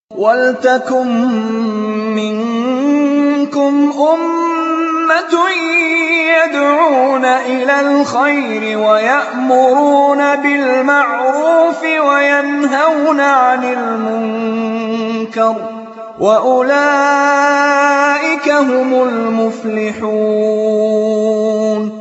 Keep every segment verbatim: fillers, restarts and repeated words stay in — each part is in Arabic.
وَلْتَكُن مِّنكُمْ أُمَّةٌ يَدْعُونَ إِلَى الْخَيْرِ وَيَأْمُرُونَ بِالْمَعْرُوفِ وَيَنْهَوْنَ عَنِ الْمُنكَرِ ۚ وَأُولَٰئِكَ هُمُ الْمُفْلِحُونَ.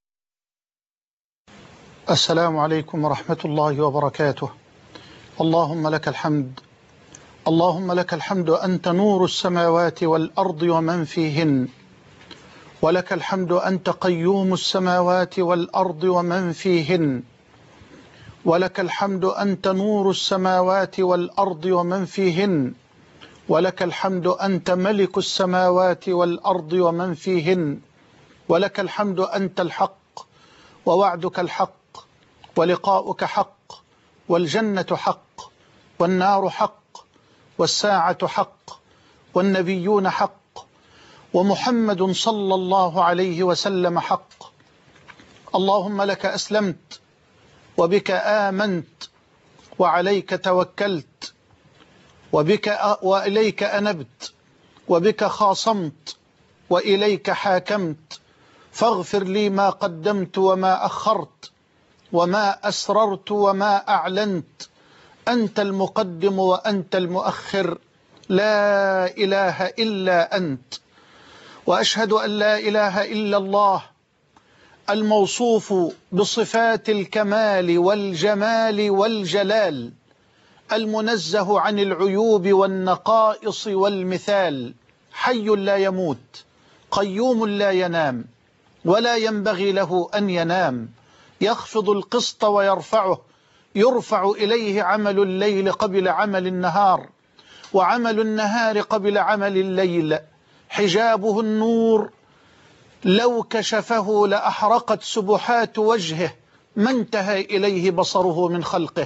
السلام عليكم ورحمة الله وبركاته. اللهم لك الحمد، اللهم لك الحمد أنت نور السماوات والأرض ومن فيهن، ولك الحمد أنت قيوم السماوات والأرض ومن فيهن، ولك الحمد أنت نور السماوات والأرض ومن فيهن، ولك الحمد أنت ملك السماوات والأرض ومن فيهن، ولك الحمد أنت الحق ووعدك الحق ولقاؤك حق والجنة حق والنار حق والساعة حق والنبيون حق ومحمد صلى الله عليه وسلم حق. اللهم لك أسلمت وبك آمنت وعليك توكلت وبك وإليك أنبت وبك خاصمت وإليك حاكمت، فاغفر لي ما قدمت وما أخرت وما أسررت وما أعلنت، أنت المقدم وأنت المؤخر، لا إله إلا أنت. وأشهد أن لا إله إلا الله الموصوف بصفات الكمال والجمال والجلال، المنزه عن العيوب والنقائص والمثال، حي لا يموت، قيوم لا ينام ولا ينبغي له أن ينام، يخفض القسط ويرفعه، يرفع إليه عمل الليل قبل عمل النهار وعمل النهار قبل عمل الليل، حجابه النور لو كشفه لأحرقت سبحات وجهه ما انتهى إليه بصره من خلقه.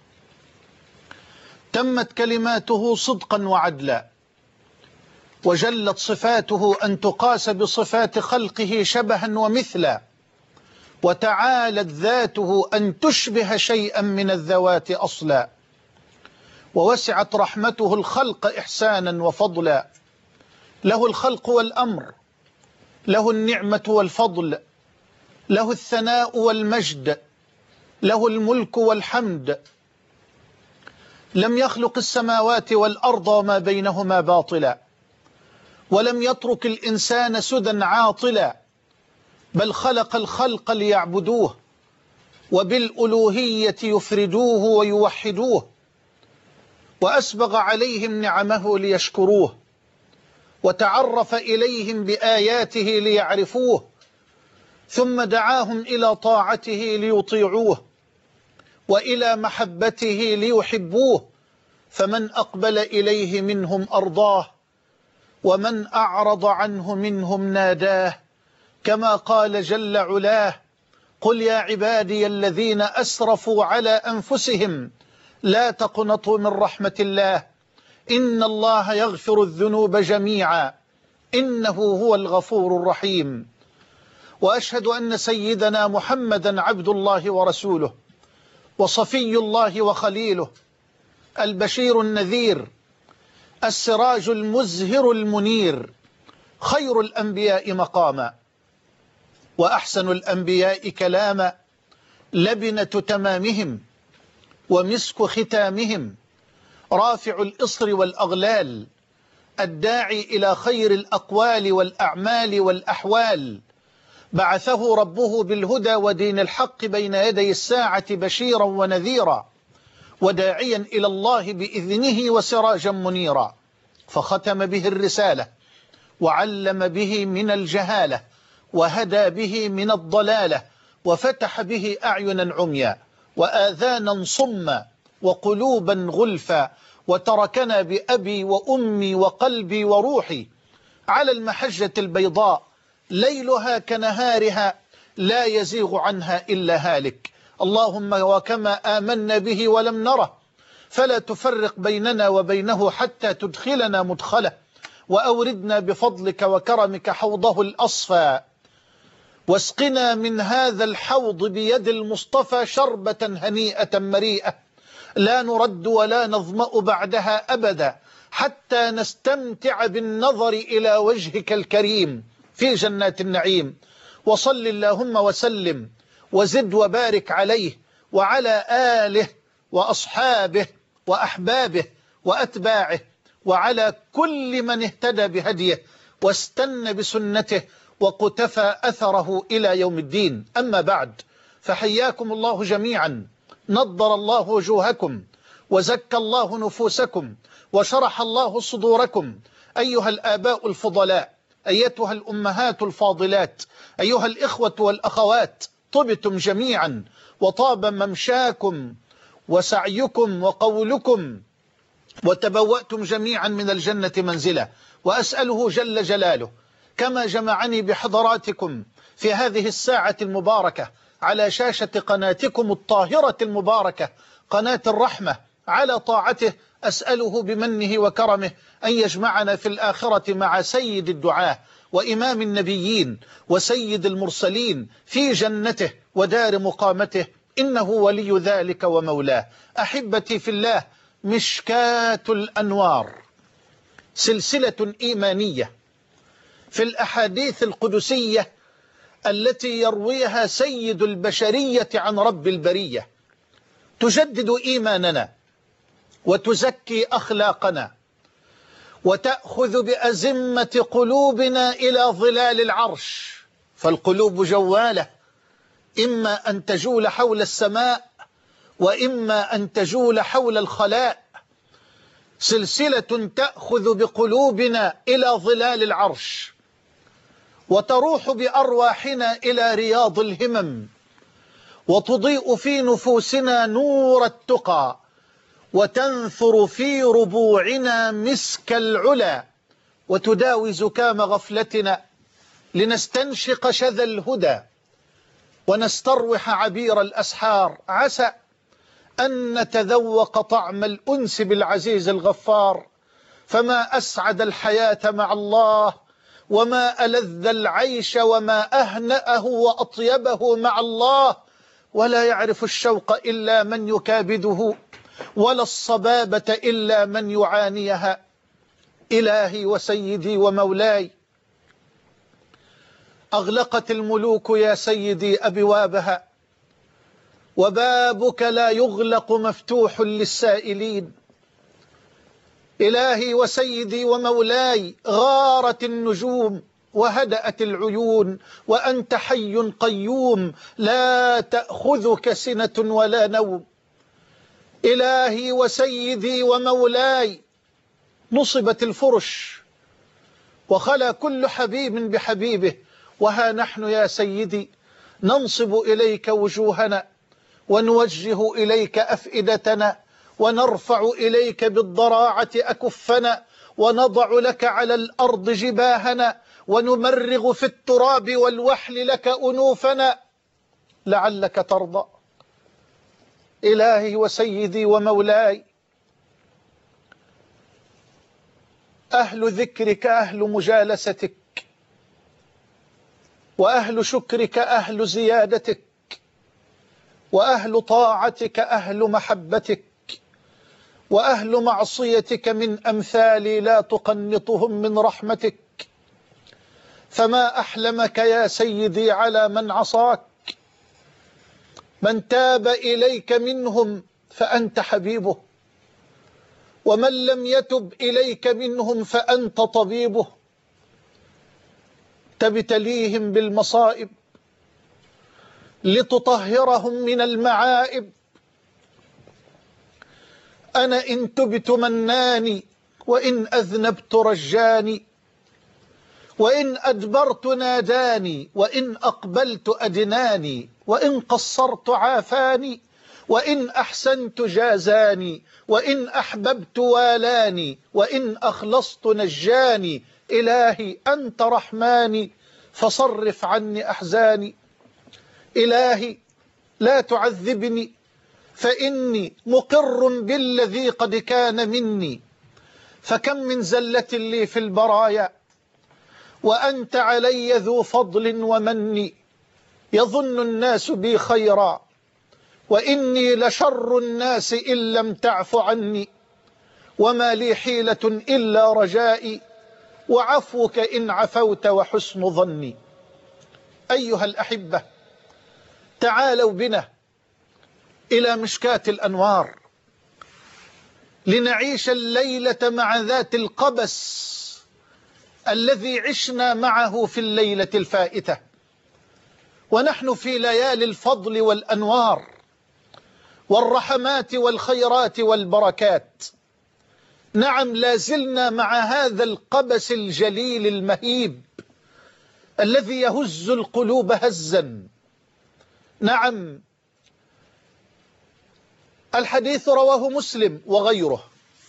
تمت كلماته صدقا وعدلا، وجلت صفاته أن تقاس بصفات خلقه شبها ومثلا، وتعالت ذاته أن تشبه شيئا من الذوات أصلا، ووسعت رحمته الخلق إحسانا وفضلا. له الخلق والأمر، له النعمة والفضل، له الثناء والمجد، له الملك والحمد. لم يخلق السماوات والأرض وما بينهما باطلا، ولم يترك الإنسان سدى عاطلا، بل خلق الخلق ليعبدوه وبالألوهية يفردوه ويوحدوه، وأسبغ عليهم نعمه ليشكروه، وتعرف إليهم بآياته ليعرفوه، ثم دعاهم إلى طاعته ليطيعوه وإلى محبته ليحبوه، فمن أقبل إليه منهم أرضاه ومن أعرض عنه منهم ناداه، كما قال جل علاه: قل يا عبادي الذين أسرفوا على أنفسهم لا تقنطوا من رحمة الله إن الله يغفر الذنوب جميعا إنه هو الغفور الرحيم. وأشهد أن سيدنا محمدا عبد الله ورسوله وصفي الله وخليله، البشير النذير، السراج المزهر المنير، خير الأنبياء مقاما وأحسن الأنبياء كلاما، لبنة تمامهم ومسك ختامهم، رافع الإصر والأغلال، الداعي إلى خير الأقوال والأعمال والأحوال، بعثه ربه بالهدى ودين الحق بين يدي الساعة بشيرا ونذيرا وداعيا إلى الله بإذنه وسراجا منيرا، فختم به الرسالة وعلم به من الجهالة وهدى به من الضلالة، وفتح به أعينا عميا وآذانا صما وقلوبا غلفا، وتركنا بأبي وأمي وقلبي وروحي على المحجة البيضاء ليلها كنهارها لا يزيغ عنها إلا هالك. اللهم وكما آمنا به ولم نره فلا تفرق بيننا وبينه حتى تدخلنا مدخله، وأوردنا بفضلك وكرمك حوضه الأصفى، واسقنا من هذا الحوض بيد المصطفى شربة هنيئة مريئة لا نرد ولا نظمأ بعدها أبدا حتى نستمتع بالنظر إلى وجهك الكريم في جنات النعيم. وصل اللهم وسلم وزد وبارك عليه وعلى آله وأصحابه وأحبابه وأتباعه وعلى كل من اهتدى بهديه واستنى بسنته وقتفى أثره إلى يوم الدين. أما بعد، فحياكم الله جميعا، نضر الله وجوهكم وزكى الله نفوسكم وشرح الله صدوركم أيها الآباء الفضلاء، أيتها الأمهات الفاضلات، أيها الإخوة والأخوات، طبتم جميعا وطاب ممشاكم وسعيكم وقولكم وتبوأتم جميعا من الجنة منزلا. وأسأله جل جلاله كما جمعني بحضراتكم في هذه الساعة المباركة على شاشة قناتكم الطاهرة المباركة قناة الرحمة على طاعته، أسأله بمنه وكرمه أن يجمعنا في الآخرة مع سيد الدعاة وإمام النبيين وسيد المرسلين في جنته ودار مقامته، إنه ولي ذلك ومولاه. أحبتي في الله، مشكاة الأنوار سلسلة إيمانية في الأحاديث القدسية التي يرويها سيد البشرية عن رب البرية، تجدد إيماننا وتزكي أخلاقنا وتأخذ بأزمة قلوبنا إلى ظلال العرش، فالقلوب جوالة، إما أن تجول حول السماء وإما أن تجول حول الخلاء. سلسلة تأخذ بقلوبنا إلى ظلال العرش وتروح بأرواحنا إلى رياض الهمم وتضيء في نفوسنا نور التقى وتنثر في ربوعنا مسك العلا وتداوي زكام غفلتنا لنستنشق شذا الهدى ونستروح عبير الأسحار، عسى أن نتذوق طعم الأنس بالعزيز الغفار. فما أسعد الحياة مع الله وما ألذ العيش وما أهنأه وأطيبه مع الله، ولا يعرف الشوق إلا من يكابده ولا الصبابة إلا من يعانيها. إلهي وسيدي ومولاي، أغلقت الملوك يا سيدي أبوابها وبابك لا يغلق مفتوح للسائلين. إلهي وسيدي ومولاي، غارت النجوم وهدأت العيون وأنت حي قيوم لا تأخذك سنة ولا نوم. إلهي وسيدي ومولاي، نصبت الفرش وخلا كل حبيب بحبيبه، وها نحن يا سيدي ننصب إليك وجوهنا ونوجه إليك أفئدتنا ونرفع إليك بالضراعة أكفنا ونضع لك على الأرض جباهنا ونمرغ في التراب والوحل لك أنوفنا لعلك ترضى. إلهي وسيدي ومولاي، أهل ذكرك أهل مجالستك وأهل شكرك أهل زيادتك وأهل طاعتك أهل محبتك وأهل معصيتك من أمثالي لا تقنطهم من رحمتك. فما أحلمك يا سيدي على من عصاك، من تاب إليك منهم فأنت حبيبه، ومن لم يتب إليك منهم فأنت طبيبه. تبتليهم بالمصائب لتطهرهم من المعائب. أنا إن تبت مناني وإن أذنبت رجاني، وإن أدبرت ناداني وإن أقبلت أدناني، وإن قصرت عافاني وإن أحسنت جازاني، وإن أحببت والاني وإن أخلصت نجاني. إلهي أنت رحماني فصرف عني أحزاني. إلهي لا تعذبني فإني مقر بالذي قد كان مني، فكم من زلة لي في البرايا وأنت علي ذو فضل ومن. يظن الناس بي خيرا وإني لشر الناس إن لم تعف عني، وما لي حيلة إلا رجائي، وعفوك إن عفوت وحسن ظني. أيها الأحبة، تعالوا بنا إلى مشكاة الأنوار لنعيش الليلة مع ذات القبس الذي عشنا معه في الليلة الفائتة، ونحن في ليالي الفضل والأنوار والرحمات والخيرات والبركات. نعم، لازلنا مع هذا القبس الجليل المهيب الذي يهز القلوب هزا. نعم، الحديث رواه مسلم وغيره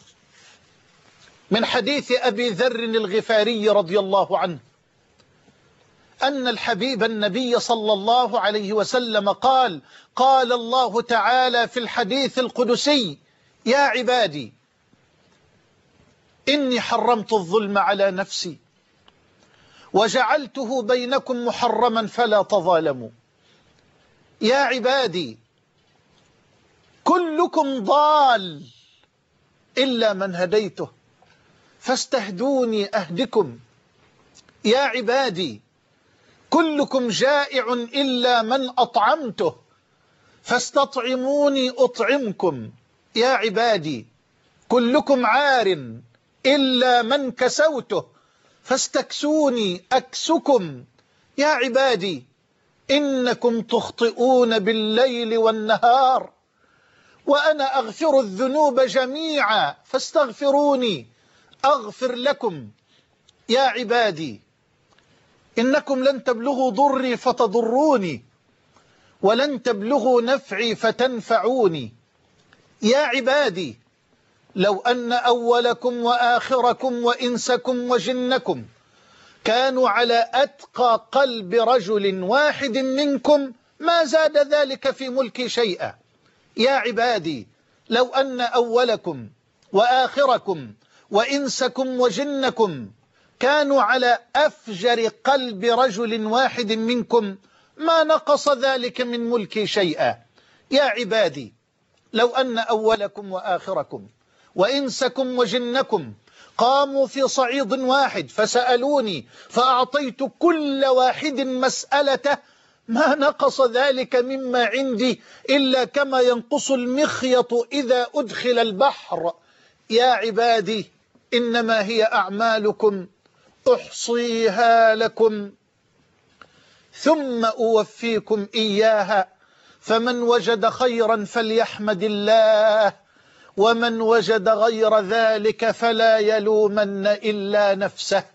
من حديث أبي ذر الغفاري رضي الله عنه أن الحبيب النبي صلى الله عليه وسلم قال: قال الله تعالى في الحديث القدسي: يا عبادي إني حرمت الظلم على نفسي وجعلته بينكم محرما فلا تظالموا. يا عبادي كلكم ضال إلا من هديته فاستهدوني أهدكم. يا عبادي كلكم جائع إلا من أطعمته فاستطعموني أطعمكم. يا عبادي كلكم عار إلا من كسوته فاستكسوني أكسكم. يا عبادي إنكم تخطئون بالليل والنهار وأنا أغفر الذنوب جميعا فاستغفروني أغفر لكم. يا عبادي إنكم لن تبلغوا ضري فتضروني ولن تبلغوا نفعي فتنفعوني. يا عبادي لو أن أولكم وآخركم وإنسكم وجنكم كانوا على أتقى قلب رجل واحد منكم ما زاد ذلك في ملكي شيئا. يا عبادي لو أن أولكم وآخركم وإنسكم وجنكم كانوا على أفجر قلب رجل واحد منكم ما نقص ذلك من ملكي شيئا. يا عبادي لو أن أولكم وآخركم وإنسكم وجنكم قاموا في صعيد واحد فسألوني فأعطيت كل واحد مسألته ما نقص ذلك مما عندي إلا كما ينقص المخيط إذا أدخل البحر. يا عبادي إنما هي أعمالكم أحصيها لكم ثم أوفيكم إياها، فمن وجد خيرا فليحمد الله ومن وجد غير ذلك فلا يلومن إلا نفسه.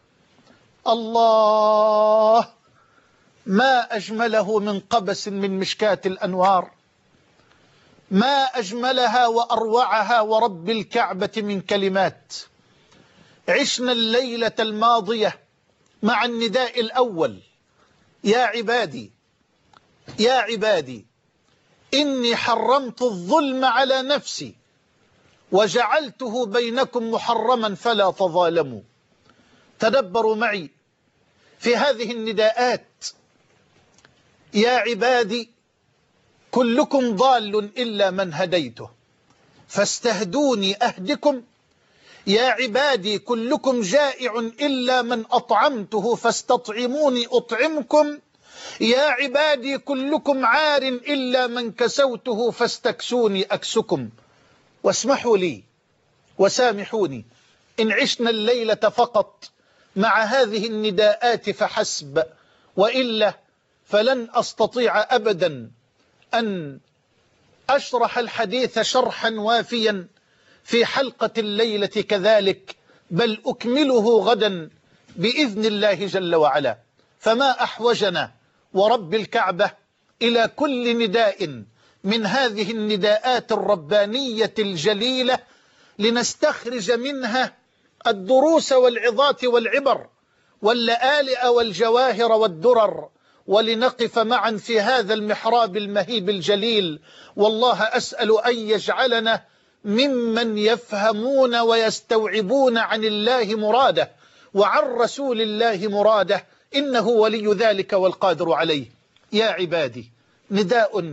الله، ما أجمله من قبس من مشكاة الأنوار، ما أجملها وأروعها ورب الكعبة من كلمات. عشنا الليلة الماضية مع النداء الأول: يا عبادي يا عبادي إني حرمت الظلم على نفسي وجعلته بينكم محرما فلا تظالموا. تدبروا معي في هذه النداءات: يا عبادي كلكم ضال إلا من هديته فاستهدوني أهدكم. يا عبادي كلكم جائع إلا من أطعمته فاستطعموني أطعمكم. يا عبادي كلكم عار إلا من كسوته فاستكسوني أكسكم. واسمحوا لي وسامحوني إن عشنا الليلة فقط مع هذه النداءات فحسب، وإلا فلن أستطيع أبدا أن أشرح الحديث شرحا وافيا في حلقة الليلة كذلك، بل أكمله غدا بإذن الله جل وعلا. فما أحوجنا ورب الكعبة إلى كل نداء من هذه النداءات الربانية الجليلة لنستخرج منها الدروس والعظات والعبر واللآلئ والجواهر والدرر، ولنقف معا في هذا المحراب المهيب الجليل. والله أسأل أن يجعلنا ممن يفهمون ويستوعبون عن الله مراده وعن رسول الله مراده، إنه ولي ذلك والقادر عليه. يا عبادي نداء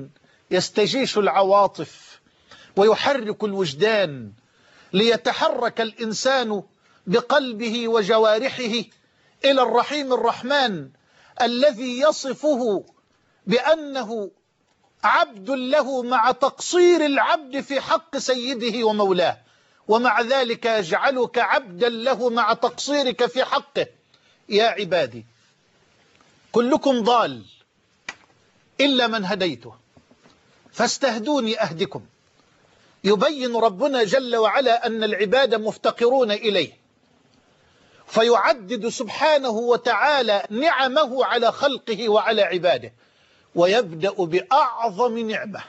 يستجيش العواطف ويحرك الوجدان ليتحرك الإنسان بقلبه وجوارحه إلى الرحيم الرحمن الذي يصفه بأنه عبد له مع تقصير العبد في حق سيده ومولاه، ومع ذلك يجعلك عبدا له مع تقصيرك في حقه. يا عبادي كلكم ضال إلا من هديته فاستهدوني أهدكم. يبين ربنا جل وعلا أن العباد مفتقرون إليه، فيعدد سبحانه وتعالى نعمه على خلقه وعلى عباده، ويبدأ بأعظم نعمة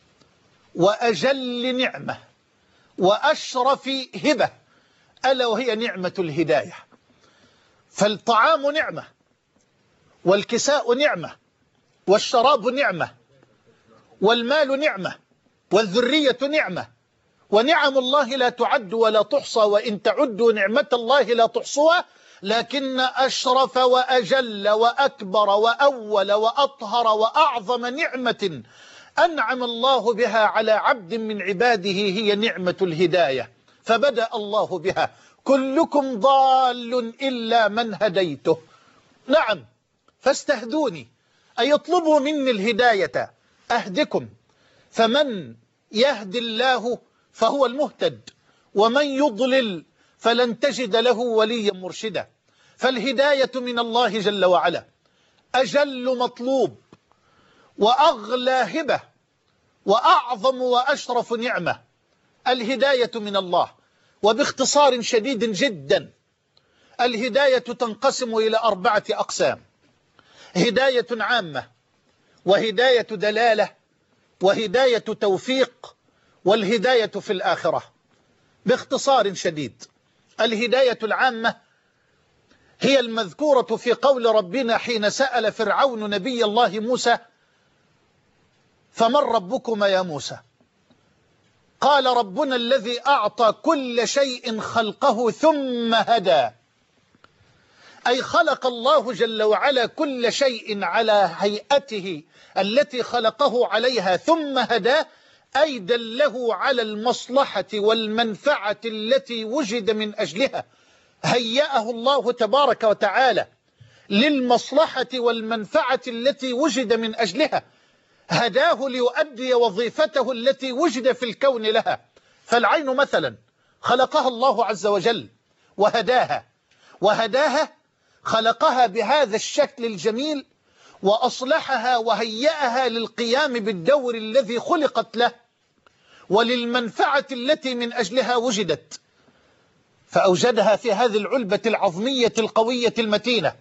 وأجل نعمة وأشرف هبة، ألا وهي نعمة الهداية. فالطعام نعمة، والكساء نعمة، والشراب نعمة، والمال نعمة، والذرية نعمة، ونعم الله لا تعد ولا تحصى، وإن تعدوا نعمة الله لا تحصوها. لكن أشرف وأجل وأكبر وأول وأطهر وأعظم نعمة أنعم الله بها على عبد من عباده هي نعمة الهداية، فبدأ الله بها: كلكم ضال إلا من هديته. نعم، فاستهدوني، أي اطلبوا مني الهداية أهدكم، فمن يهدي الله فهو المهتد، ومن يضلل فلن تجد له وليا مرشدا. فالهداية من الله جل وعلا أجل مطلوب وأغلى هبة وأعظم وأشرف نعمة. الهداية من الله، وباختصار شديد جدا الهداية تنقسم إلى أربعة أقسام: هداية عامة، وهداية دلالة، وهداية توفيق، والهداية في الآخرة. باختصار شديد، الهداية العامة هي المذكورة في قول ربنا حين سأل فرعون نبي الله موسى: فمن ربكما يا موسى؟ قال: ربنا الذي أعطى كل شيء خلقه ثم هدى. أي خلق الله جل وعلا كل شيء على هيئته التي خلقه عليها ثم هدى، أي دله على المصلحة والمنفعة التي وجد من أجلها. هيأه الله تبارك وتعالى للمصلحة والمنفعة التي وجد من أجلها، هداه ليؤدي وظيفته التي وجد في الكون لها. فالعين مثلا خلقها الله عز وجل وهداها، وهداها خلقها بهذا الشكل الجميل، وأصلحها وهيأها للقيام بالدور الذي خلقت له وللمنفعة التي من أجلها وجدت، فأوجدها في هذه العلبة العظمية القوية المتينة،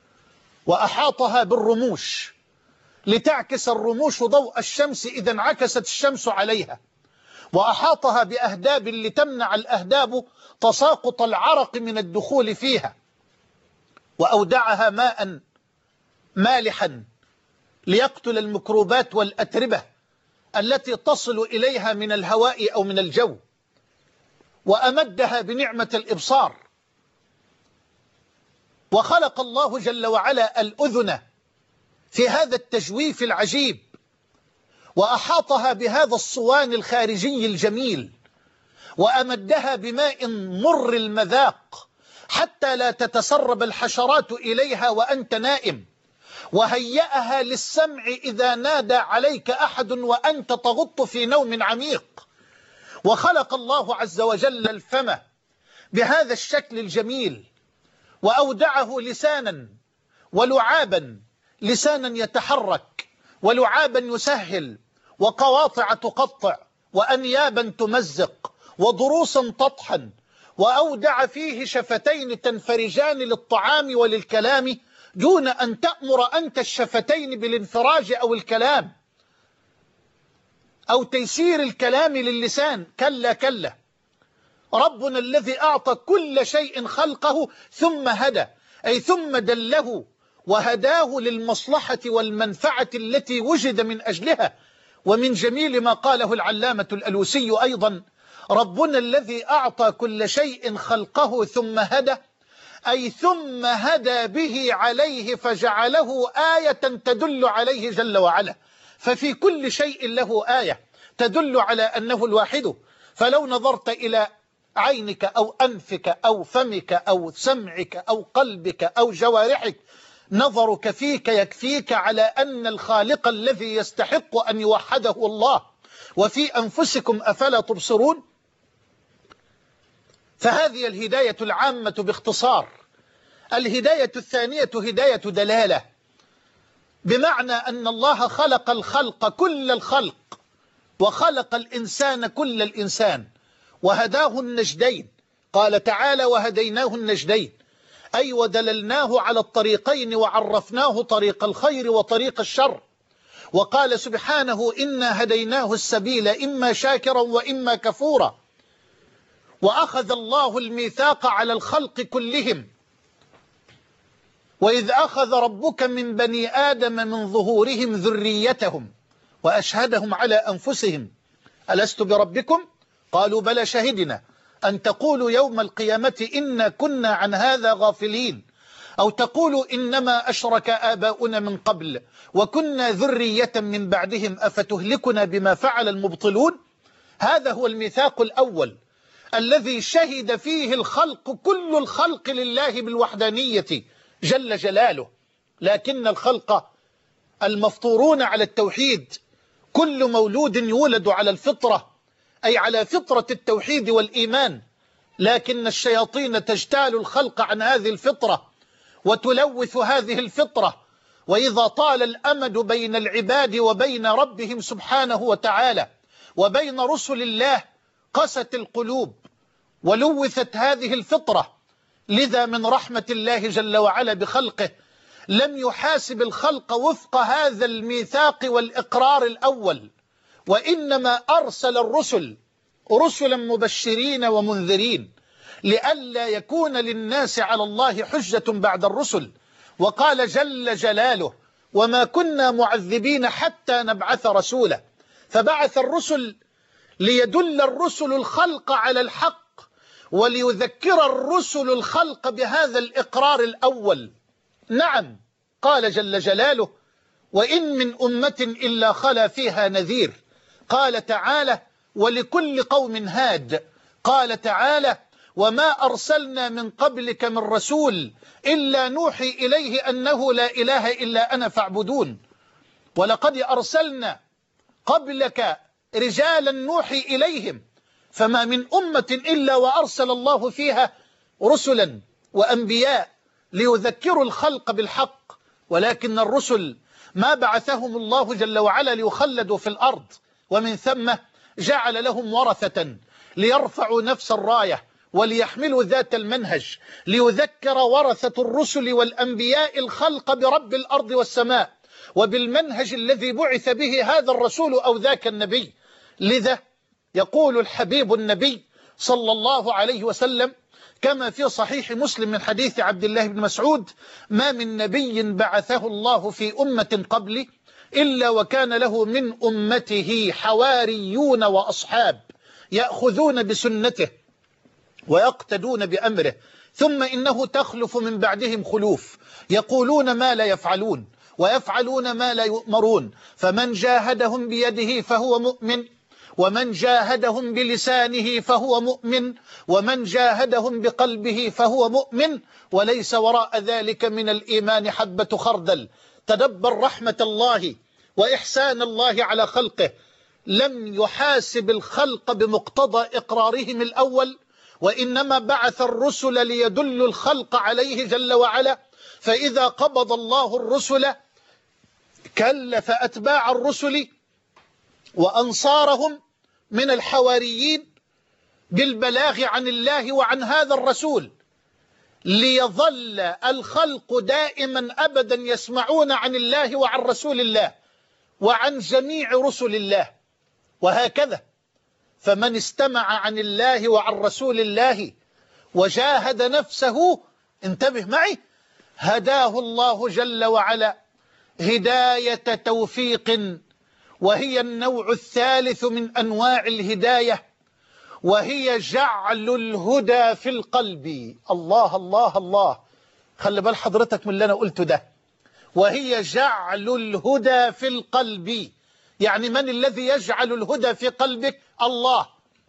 وأحاطها بالرموش لتعكس الرموش ضوء الشمس إذا انعكست الشمس عليها، وأحاطها بأهداب لتمنع الأهداب تساقط العرق من الدخول فيها، وأودعها ماء مالحا ليقتل الميكروبات والأتربة التي تصل إليها من الهواء أو من الجو، وأمدها بنعمة الإبصار. وخلق الله جل وعلا الأذن في هذا التجويف العجيب، وأحاطها بهذا الصوان الخارجي الجميل، وأمدها بماء مر المذاق حتى لا تتسرب الحشرات إليها وأنت نائم، وهيأها للسمع إذا نادى عليك أحد وأنت تغط في نوم عميق. وخلق الله عز وجل الفم بهذا الشكل الجميل، وأودعه لسانا ولعابا، لسانا يتحرك، ولعابا يسهل، وقواطع تقطع، وأنيابا تمزق، وضروسا تطحن. وأودع فيه شفتين تنفرجان للطعام وللكلام دون أن تأمر أنت الشفتين بالانفراج أو الكلام أو تيسير الكلام للسان. كلا كلا، ربنا الذي أعطى كل شيء خلقه ثم هدى، أي ثم دله وهداه للمصلحة والمنفعة التي وجد من أجلها. ومن جميل ما قاله العلامة الألوسي أيضا: ربنا الذي أعطى كل شيء خلقه ثم هدى، أي ثم هدى به عليه فجعله آية تدل عليه جل وعلا. ففي كل شيء له آية تدل على أنه الواحد. فلو نظرت إلى عينك أو أنفك أو فمك أو سمعك أو قلبك أو جوارحك، نظرك فيك يكفيك على أن الخالق الذي يستحق أن يوحده الله. وفي أنفسكم أفلا تبصرون؟ فهذه الهداية العامة باختصار. الهداية الثانية هداية دلالة، بمعنى أن الله خلق الخلق كل الخلق، وخلق الإنسان كل الإنسان، وهداه النجدين. قال تعالى: وهديناه النجدين، أي ودللناه على الطريقين وعرفناه طريق الخير وطريق الشر. وقال سبحانه: إنا هديناه السبيل إما شاكرا وإما كفورا. وأخذ الله الميثاق على الخلق كلهم، وإذ أخذ ربك من بني آدم من ظهورهم ذريتهم وأشهدهم على أنفسهم ألست بربكم؟ قالوا بلى شهدنا أن تقولوا يوم القيامة إنا كنا عن هذا غافلين، أو تقولوا إنما أشرك آباؤنا من قبل وكنا ذرية من بعدهم أفتهلكنا بما فعل المبطلون. هذا هو الميثاق الأول الذي شهد فيه الخلق كل الخلق لله بالوحدانية جل جلاله. لكن الخلق المفطورون على التوحيد، كل مولود يولد على الفطرة، أي على فطرة التوحيد والإيمان، لكن الشياطين تجتال الخلق عن هذه الفطرة وتلوث هذه الفطرة. وإذا طال الأمد بين العباد وبين ربهم سبحانه وتعالى وبين رسل الله قست القلوب ولوثت هذه الفطرة. لذا من رحمة الله جل وعلا بخلقه لم يحاسب الخلق وفق هذا الميثاق والإقرار الأول، وإنما أرسل الرسل رسلا مبشرين ومنذرين لئلا يكون للناس على الله حجة بعد الرسل. وقال جل جلاله: وما كنا معذبين حتى نبعث رسولا. فبعث الرسل ليدل الرسل الخلق على الحق، وليذكر الرسل الخلق بهذا الإقرار الأول. نعم، قال جل جلاله: وإن من أمة إلا خلا فيها نذير. قال تعالى: ولكل قوم هاد. قال تعالى: وما أرسلنا من قبلك من رسول إلا نوحي إليه أنه لا إله إلا أنا فاعبدون. ولقد أرسلنا قبلك رجالا نوحي إليهم، فما من أمة إلا وأرسل الله فيها رسلا وأنبياء ليذكروا الخلق بالحق. ولكن الرسل ما بعثهم الله جل وعلا ليخلدوا في الأرض، ومن ثم جعل لهم ورثة ليرفعوا نفس الراية وليحملوا ذات المنهج، ليذكر ورثة الرسل والأنبياء الخلق برب الأرض والسماء وبالمنهج الذي بعث به هذا الرسول أو ذاك النبي. لذا يقول الحبيب النبي صلى الله عليه وسلم كما في صحيح مسلم من حديث عبد الله بن مسعود: ما من نبي بعثه الله في أمة قبلي إلا وكان له من أمته حواريون وأصحاب يأخذون بسنته ويقتدون بأمره، ثم إنه تخلف من بعدهم خلوف يقولون ما لا يفعلون ويفعلون ما لا يؤمرون، فمن جاهدهم بيده فهو مؤمن، ومن جاهدهم بلسانه فهو مؤمن، ومن جاهدهم بقلبه فهو مؤمن، وليس وراء ذلك من الإيمان حبة خردل. تدبر رحمة الله وإحسان الله على خلقه، لم يحاسب الخلق بمقتضى إقرارهم الأول، وإنما بعث الرسل ليدل الخلق عليه جل وعلا. فإذا قبض الله الرسل كلف أتباع الرسل وأنصارهم من الحواريين بالبلاغ عن الله وعن هذا الرسول، ليظل الخلق دائما أبدا يسمعون عن الله وعن رسول الله وعن جميع رسل الله. وهكذا فمن استمع عن الله وعن رسول الله وجاهد نفسه، انتبه معي، هداه الله جل وعلا هداية توفيق، وهي النوع الثالث من أنواع الهداية، وهي جعل الهدى في القلب. الله الله الله، خلي بال حضرتك من اللي أنا قلته ده. وهي جعل الهدى في القلب، يعني من الذي يجعل الهدى في قلبك؟ الله.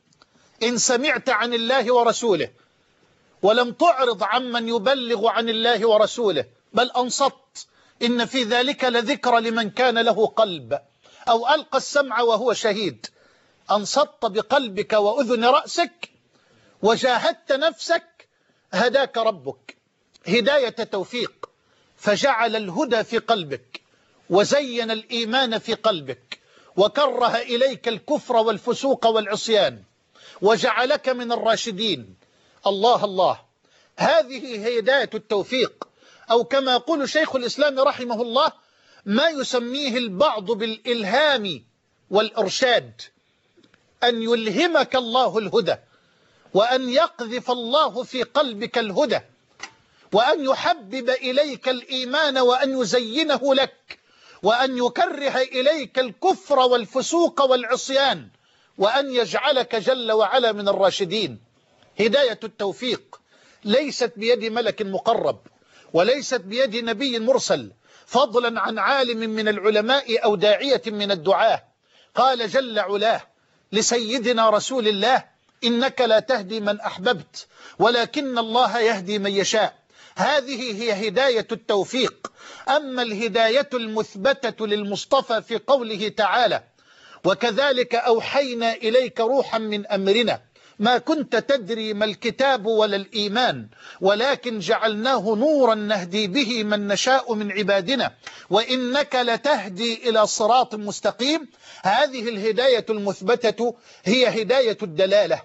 إن سمعت عن الله ورسوله ولم تعرض عمن يبلغ عن الله ورسوله بل أنصت، إن في ذلك لذكر لمن كان له قلب أو ألقى السمع وهو شهيد. أنصت بقلبك وأذن رأسك وجاهدت نفسك، هداك ربك هداية توفيق، فجعل الهدى في قلبك وزين الإيمان في قلبك وكره إليك الكفر والفسوق والعصيان وجعلك من الراشدين. الله الله، هذه هداية التوفيق، أو كما يقول شيخ الإسلام رحمه الله ما يسميه البعض بالإلهام والإرشاد، أن يلهمك الله الهدى، وأن يقذف الله في قلبك الهدى، وأن يحبب إليك الإيمان وأن يزينه لك، وأن يكره إليك الكفر والفسوق والعصيان، وأن يجعلك جل وعلا من الراشدين. هداية التوفيق ليست بيد ملك مقرب وليست بيد نبي مرسل، فضلا عن عالم من العلماء أو داعية من الدعاة. قال جل علاه لسيدنا رسول الله: إنك لا تهدي من أحببت ولكن الله يهدي من يشاء. هذه هي هداية التوفيق. أما الهداية المثبتة للمصطفى في قوله تعالى: وكذلك أوحينا إليك روحا من أمرنا ما كنت تدري ما الكتاب ولا الإيمان ولكن جعلناه نورا نهدي به من نشاء من عبادنا وإنك لتهدي إلى صراط مستقيم. هذه الهداية المثبتة هي هداية الدلالة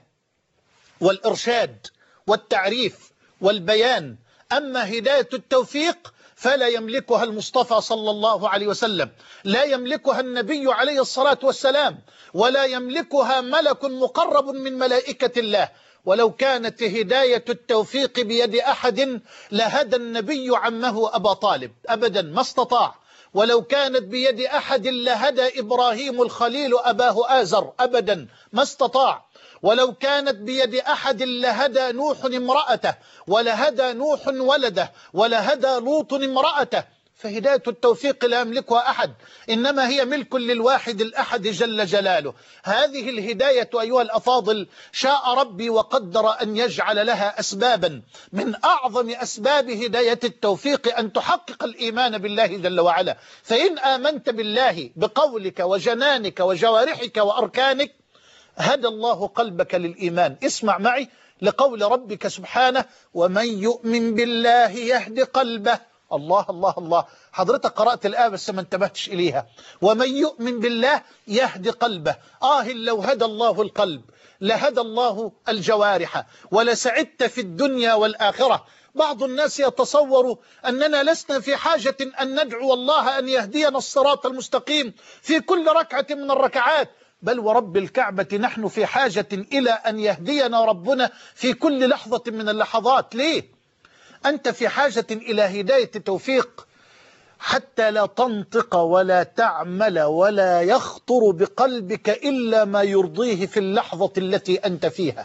والإرشاد والتعريف والبيان. أما هداية التوفيق فلا يملكها المصطفى صلى الله عليه وسلم، لا يملكها النبي عليه الصلاة والسلام، ولا يملكها ملك مقرب من ملائكة الله. ولو كانت هداية التوفيق بيد أحد لهدى النبي عمه أبا طالب، أبدا ما استطاع. ولو كانت بيد أحد لهدى إبراهيم الخليل أباه آزر، أبدا ما استطاع. ولو كانت بيد أحد لهدى نوح امرأته، ولهدى نوح ولده، ولهدى لوط امرأته. فهداية التوفيق لا يملكها أحد، إنما هي ملك للواحد الأحد جل جلاله. هذه الهداية أيها الأفاضل شاء ربي وقدر أن يجعل لها أسبابا، من أعظم أسباب هداية التوفيق أن تحقق الإيمان بالله جل وعلا. فإن آمنت بالله بقولك وجنانك وجوارحك وأركانك هدى الله قلبك للإيمان. اسمع معي لقول ربك سبحانه: ومن يؤمن بالله يهد قلبه. الله الله الله، حضرتك قرأت الآية بس ما انتبهتش إليها. ومن يؤمن بالله يهد قلبه. آه لو هدى الله القلب لهدى الله الجوارح ولسعدت في الدنيا والآخرة. بعض الناس يتصور أننا لسنا في حاجة أن ندعو الله أن يهدينا الصراط المستقيم في كل ركعة من الركعات، بل ورب الكعبة نحن في حاجة إلى أن يهدينا ربنا في كل لحظة من اللحظات. ليه؟ أنت في حاجة إلى هداية توفيق حتى لا تنطق ولا تعمل ولا يخطر بقلبك إلا ما يرضيه في اللحظة التي أنت فيها.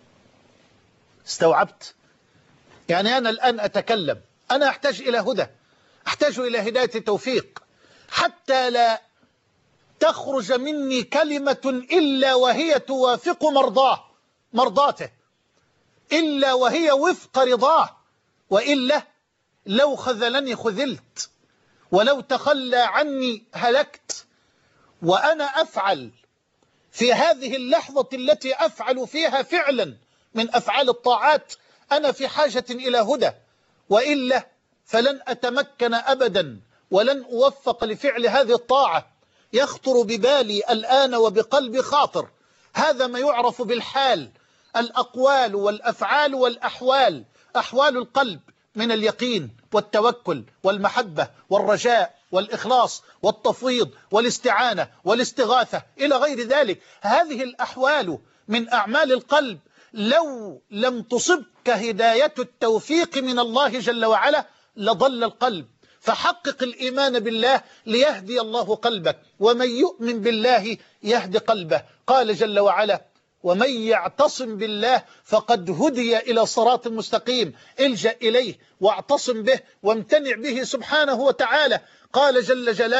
استوعبت؟ يعني أنا الآن أتكلم، أنا أحتاج إلى هدى، أحتاج إلى هداية توفيق حتى لا تخرج مني كلمة إلا وهي توافق مرضاه مرضاته، إلا وهي وفق رضاه، وإلا لو خذلني خذلت، ولو تخلى عني هلكت. وأنا أفعل في هذه اللحظة التي أفعل فيها فعلا من أفعال الطاعات أنا في حاجة إلى هدى، وإلا فلن أتمكن أبدا ولن أوفق لفعل هذه الطاعة. يخطر ببالي الآن وبقلبي خاطر، هذا ما يعرف بالحال، الأقوال والأفعال والأحوال. أحوال القلب من اليقين والتوكل والمحبة والرجاء والإخلاص والتفويض والاستعانة والاستغاثة إلى غير ذلك. هذه الأحوال من أعمال القلب لو لم تصبك هداية التوفيق من الله جل وعلا لضل القلب. فحقق الإيمان بالله ليهدي الله قلبك. ومن يؤمن بالله يهدي قلبه. قال جل وعلا: ومن يعتصم بالله فقد هدي إلى صراط مستقيم. الجأ إليه واعتصم به وامتنع به سبحانه وتعالى. قال جل جلاله: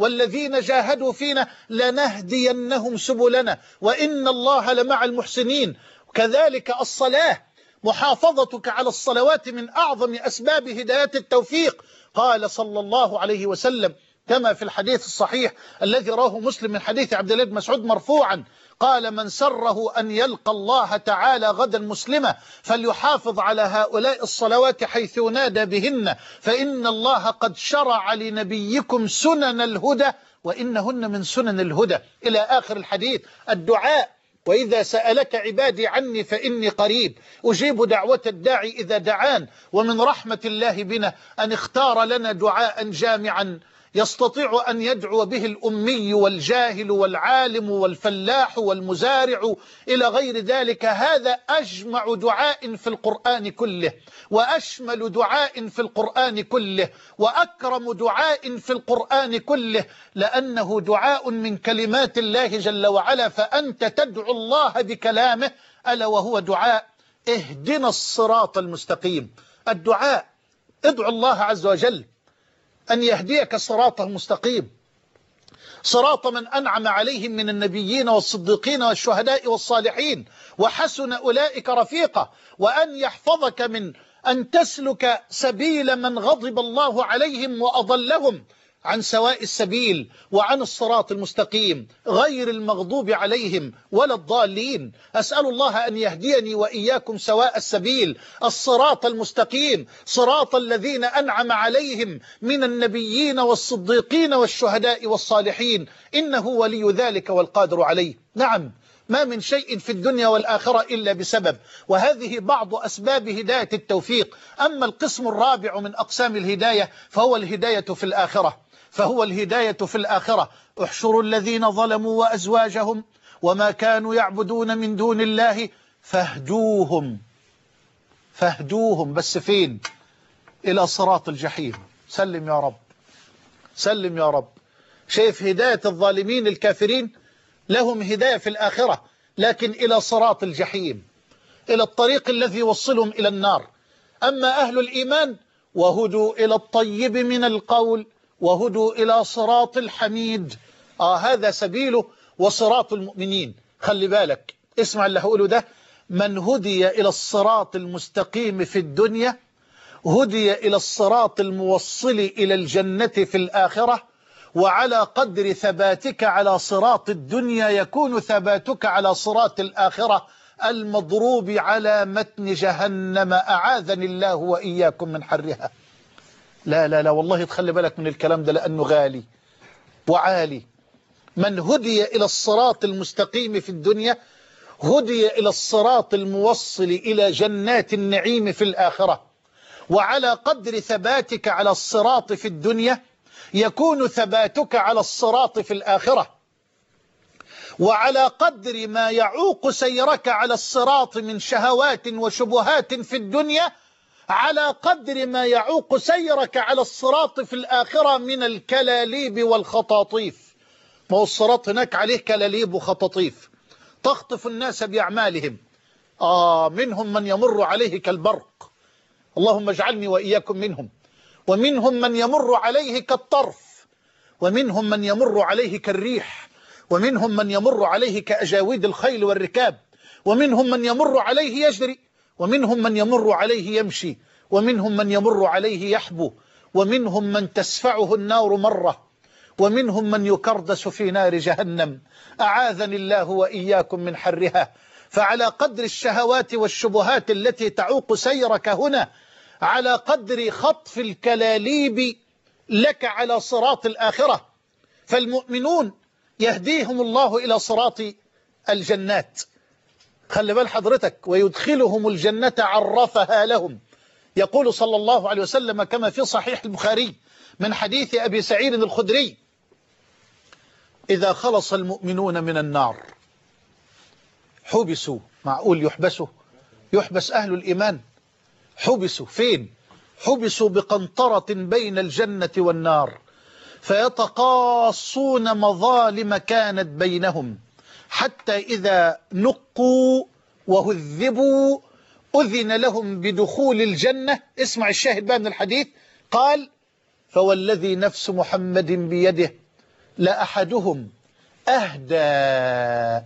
والذين جاهدوا فينا لنهدينهم سبلنا وإن الله لمع المحسنين. كذلك الصلاة، محافظتك على الصلوات من أعظم أسباب هداية التوفيق. قال صلى الله عليه وسلم كما في الحديث الصحيح الذي رواه مسلم من حديث عبد الله بن مسعود مرفوعا، قال: من سره أن يلقى الله تعالى غدا مسلما فليحافظ على هؤلاء الصلوات حيث ينادى بهن، فإن الله قد شرع لنبيكم سنن الهدى وإنهن من سنن الهدى، إلى آخر الحديث. الدعاء: وإذا سألك عبادي عني فإني قريب أجيب دعوة الداعي إذا دعان. ومن رحمة الله بنا أن اختار لنا دعاء جامعا يستطيع أن يدعو به الأمي والجاهل والعالم والفلاح والمزارع إلى غير ذلك. هذا أجمع دعاء في القرآن كله، وأشمل دعاء في القرآن كله، وأكرم دعاء في القرآن كله، لأنه دعاء من كلمات الله جل وعلا، فأنت تدعو الله بكلامه، ألا وهو دعاء اهدنا الصراط المستقيم. الدعاء: ادعو الله عز وجل أن يهديك صراطه المستقيم، صراط من أنعم عليهم من النبيين والصديقين والشهداء والصالحين وحسن أولئك رفيقا، وأن يحفظك من أن تسلك سبيل من غضب الله عليهم وأضلهم عن سواء السبيل وعن الصراط المستقيم غير المغضوب عليهم ولا الضالين. أسأل الله أن يهديني وإياكم سواء السبيل، الصراط المستقيم، صراط الذين أنعم عليهم من النبيين والصديقين والشهداء والصالحين، إنه ولي ذلك والقادر عليه. نعم، ما من شيء في الدنيا والآخرة إلا بسبب، وهذه بعض أسباب هداية التوفيق. أما القسم الرابع من أقسام الهداية فهو الهداية في الآخرة فهو الهداية في الآخرة. احشروا الذين ظلموا وأزواجهم وما كانوا يعبدون من دون الله فاهدوهم فاهدوهم بس فين؟ إلى صراط الجحيم. سلم يا رب، سلم يا رب. شايف هداية الظالمين الكافرين؟ لهم هداية في الآخرة، لكن إلى صراط الجحيم، إلى الطريق الذي يوصلهم إلى النار. أما أهل الإيمان وهدوا إلى الطيب من القول وهدوا إلى صراط الحميد. آه هذا سبيله وصراط المؤمنين. خلي بالك، اسمع اللي هقوله ده: من هدي إلى الصراط المستقيم في الدنيا هدي إلى الصراط الموصل إلى الجنة في الآخرة، وعلى قدر ثباتك على صراط الدنيا يكون ثباتك على صراط الآخرة المضروب على متن جهنم، أعاذني الله وإياكم من حرها. لا لا لا والله تخلي بالك من الكلام ده لأنه غالي وعالي. من هدي إلى الصراط المستقيم في الدنيا هدي إلى الصراط الموصل إلى جنات النعيم في الآخرة، وعلى قدر ثباتك على الصراط في الدنيا يكون ثباتك على الصراط في الآخرة، وعلى قدر ما يعوق سيرك على الصراط من شهوات وشبهات في الدنيا على قدر ما يعوق سيرك على الصراط في الآخرة من الكلاليب والخطاطيف. ما هو الصراط هناك عليه كلاليب وخطاطيف تخطف الناس بأعمالهم. آه منهم من يمر عليه كالبرق، اللهم اجعلني وإياكم منهم. ومنهم من يمر عليه كالطرف، ومنهم من يمر عليه كالريح، ومنهم من يمر عليه كأجاويد الخيل والركاب، ومنهم من يمر عليه يجري، ومنهم من يمر عليه يمشي، ومنهم من يمر عليه يحبو، ومنهم من تسفعه النار مرة، ومنهم من يكردس في نار جهنم، أعاذني الله وإياكم من حرها. فعلى قدر الشهوات والشبهات التي تعوق سيرك هنا على قدر خطف الكلاليب لك على صراط الآخرة. فالمؤمنون يهديهم الله إلى صراط الجنات، خلي بال حضرتك، ويدخلهم الجنة عرفها لهم. يقول صلى الله عليه وسلم كما في صحيح البخاري من حديث أبي سعيد الخدري: إذا خلص المؤمنون من النار حبسوا. معقول يحبسوا؟ يحبس أهل الإيمان؟ حبسوا فين؟ حبسوا بقنطرة بين الجنة والنار، فيتقاصون مظالم كانت بينهم، حتى إذا نقوا وهذبوا أذن لهم بدخول الجنة. اسمع الشاهد بقى من الحديث، قال: فوالذي نفس محمد بيده لأحدهم أهدى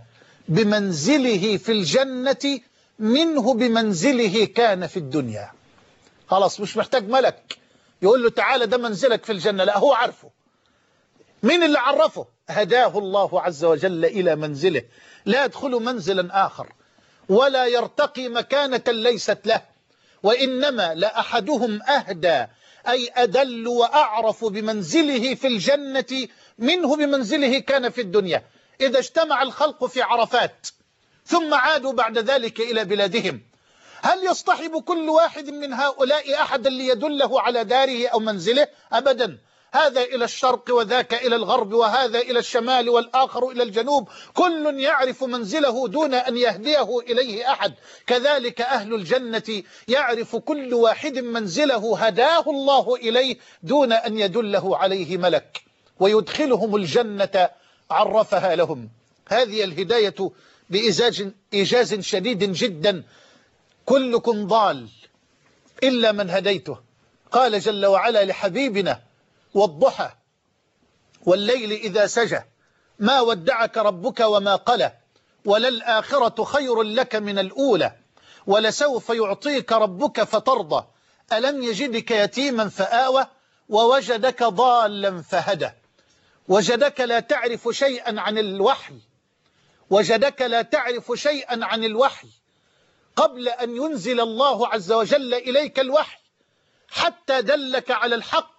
بمنزله في الجنة منه بمنزله كان في الدنيا. خلاص مش محتاج ملك يقول له تعالى ده منزلك في الجنة، لا هو عارفه. مين اللي عرفه؟ هداه الله عز وجل إلى منزله، لا يدخل منزلا آخر ولا يرتقي مكانة ليست له، وإنما لأحدهم أهدى أي أدل وأعرف بمنزله في الجنة منه بمنزله كان في الدنيا. إذا اجتمع الخلق في عرفات ثم عادوا بعد ذلك إلى بلادهم، هل يصطحب كل واحد من هؤلاء أحدا ليدله على داره أو منزله؟ أبدا، هذا إلى الشرق وذاك إلى الغرب وهذا إلى الشمال والآخر إلى الجنوب، كل يعرف منزله دون أن يهديه إليه أحد. كذلك أهل الجنة يعرف كل واحد منزله هداه الله إليه دون أن يدله عليه ملك، ويدخلهم الجنة عرفها لهم. هذه الهداية بإيجاز إيجاز شديد جدا. كلكم ضال إلا من هديته. قال جل وعلا لحبيبنا: والضحى والليل إذا سجى ما ودعك ربك وما قلى وللآخرة خير لك من الأولى ولسوف يعطيك ربك فترضى ألم يجدك يتيما فآوى ووجدك ضالا فهدى. وجدك لا تعرف شيئا عن الوحي، وجدك لا تعرف شيئا عن الوحي قبل أن ينزل الله عز وجل إليك الوحي حتى دلك على الحق.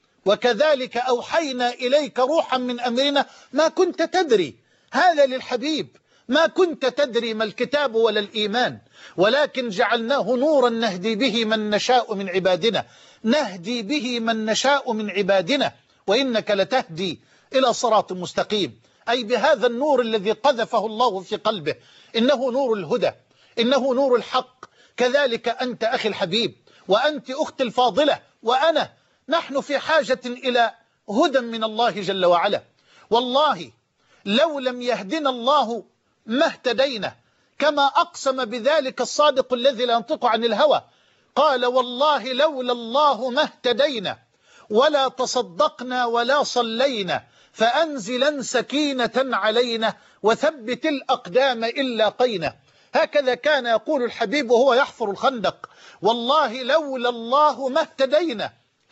وكذلك أوحينا إليك روحا من أمرنا ما كنت تدري. هذا للحبيب، ما كنت تدري ما الكتاب ولا الإيمان، ولكن جعلناه نورا نهدي به من نشاء من عبادنا، نهدي به من نشاء من عبادنا، وإنك لتهدي إلى صراط مستقيم. أي بهذا النور الذي قذفه الله في قلبه، إنه نور الهدى، إنه نور الحق. كذلك أنت أخي الحبيب، وأنت أختي الفاضلة، وأنا، نحن في حاجة إلى هدى من الله جل وعلا. والله لو لم يهدنا الله ما اهتدينا، كما أقسم بذلك الصادق الذي لا ينطق عن الهوى. قال: والله لولا الله ما اهتدينا ولا تصدقنا ولا صلينا فأنزلا سكينة علينا وثبت الأقدام إن لاقينا. هكذا كان يقول الحبيب وهو يحفر الخندق: والله لولا الله ما اهتدينا.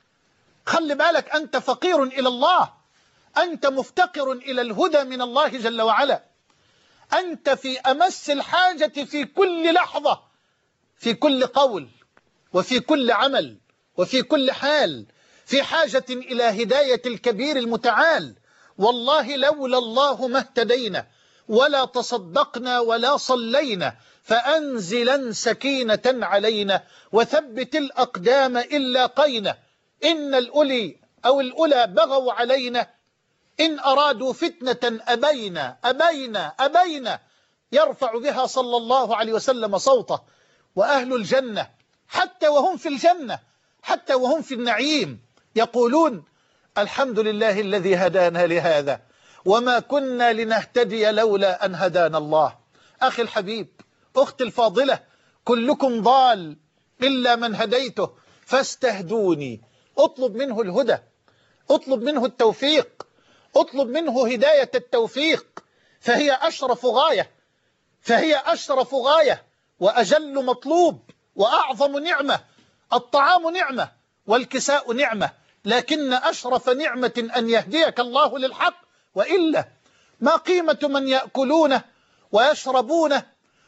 خلي بالك، أنت فقير إلى الله، أنت مفتقر إلى الهدى من الله جل وعلا، أنت في أمس الحاجة في كل لحظة، في كل قول وفي كل عمل وفي كل حال، في حاجة إلى هداية الكبير المتعال. والله لولا الله ما اهتدينا ولا تصدقنا ولا صلينا فأنزلا سكينة علينا وثبت الأقدام إن لاقينا. إن الأولي أو الأولى بغوا علينا إن أرادوا فتنة أبينا أبينا أبينا، يرفع بها صلى الله عليه وسلم صوته. وأهل الجنة حتى وهم في الجنة، حتى وهم في النعيم، يقولون: الحمد لله الذي هدانا لهذا وما كنا لنهتدي لولا أن هدانا الله. أخي الحبيب، أختي الفاضلة، كلكم ضال إلا من هديته فاستهدوني. اطلب منه الهدى، اطلب منه التوفيق، اطلب منه هداية التوفيق، فهي أشرف غاية، فهي أشرف غاية وأجل مطلوب وأعظم نعمة. الطعام نعمة والكساء نعمة، لكن أشرف نعمة أن يهديك الله للحق، وإلا ما قيمة من يأكلونه ويشربونه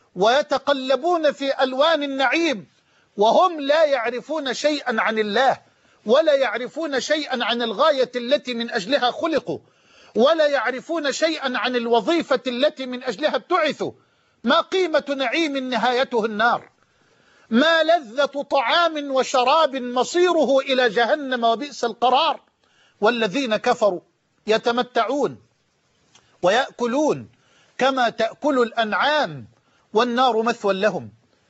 ويتقلبون في ألوان النعيم وهم لا يعرفون شيئا عن الله، ولا يعرفون شيئا عن الغاية التي من أجلها خلقوا، ولا يعرفون شيئا عن الوظيفة التي من أجلها ابتعثوا. ما قيمة نعيم نهايته النار؟ ما لذة طعام وشراب مصيره إلى جهنم وبئس القرار؟ والذين كفروا يتمتعون ويأكلون كما تأكل الأنعام والنار مثوى لهم.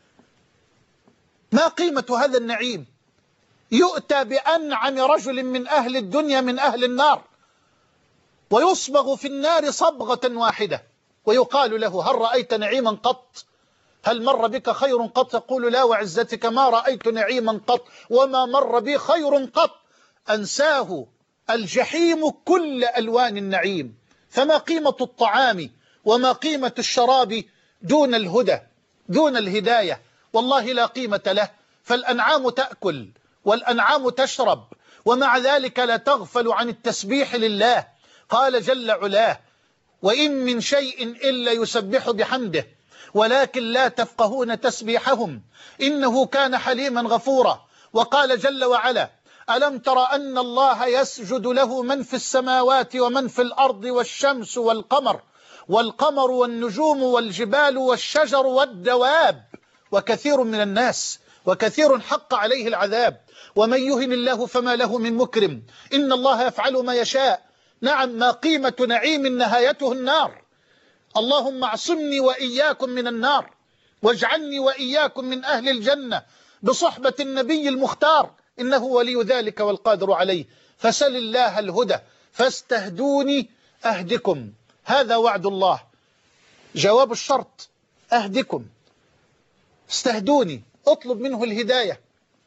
ما قيمة هذا النعيم؟ يؤتى بأنعم رجل من أهل الدنيا من أهل النار ويصبغ في النار صبغة واحدة ويقال له: هل رأيت نعيما قط؟ هل مر بك خير قط؟ يقول: لا وعزتك ما رأيت نعيما قط وما مر بي خير قط. أنساه الجحيم كل ألوان النعيم، فما قيمة الطعام وما قيمة الشراب دون الهدى دون الهداية؟ والله لا قيمة له. فالأنعام تأكل والأنعام تشرب، ومع ذلك لا تغفل عن التسبيح لله. قال جل علاه: وإن من شيء إلا يسبح بحمده ولكن لا تفقهون تسبيحهم إنه كان حليما غفورا. وقال جل وعلا: ألم تر أن الله يسجد له من في السماوات ومن في الأرض والشمس والقمر والقمر والنجوم والجبال والشجر والدواب وكثير من الناس وكثير حق عليه العذاب ومن يهن الله فما له من مكرم إن الله يفعل ما يشاء. نعم، ما قيمة نعيم نهايته النار. اللهم اعصمني وإياكم من النار واجعلني وإياكم من أهل الجنة بصحبة النبي المختار إنه ولي ذلك والقادر عليه. فسل الله الهدى فاستهدوني أهدكم، هذا وعد الله. جواب الشرط: أهدكم، استهدوني، اطلب منه الهداية،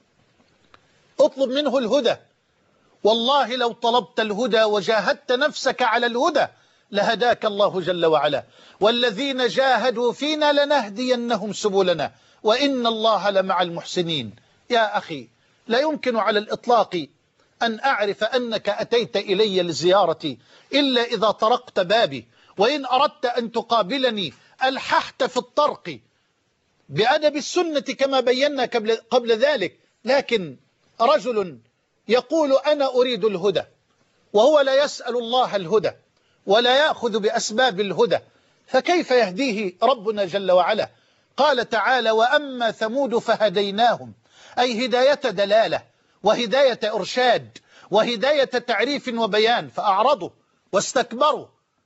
اطلب منه الهدى. والله لو طلبت الهدى وجاهدت نفسك على الهدى لهداك الله جل وعلا. والذين جاهدوا فينا لنهدينهم سبلنا وإن الله لمع المحسنين. يا أخي، لا يمكن على الإطلاق أن أعرف أنك أتيت إلي لزيارتي إلا إذا طرقت بابي، وإن أردت أن تقابلني ألححت في الطرق بأدب السنة كما بينا قبل, قبل ذلك. لكن رجل يقول أنا أريد الهدى وهو لا يسأل الله الهدى ولا يأخذ بأسباب الهدى، فكيف يهديه ربنا جل وعلا؟ قال تعالى: وأما ثمود فهديناهم، أي هداية دلالة وهداية إرشاد وهداية تعريف وبيان، فأعرضوا واستكبروا.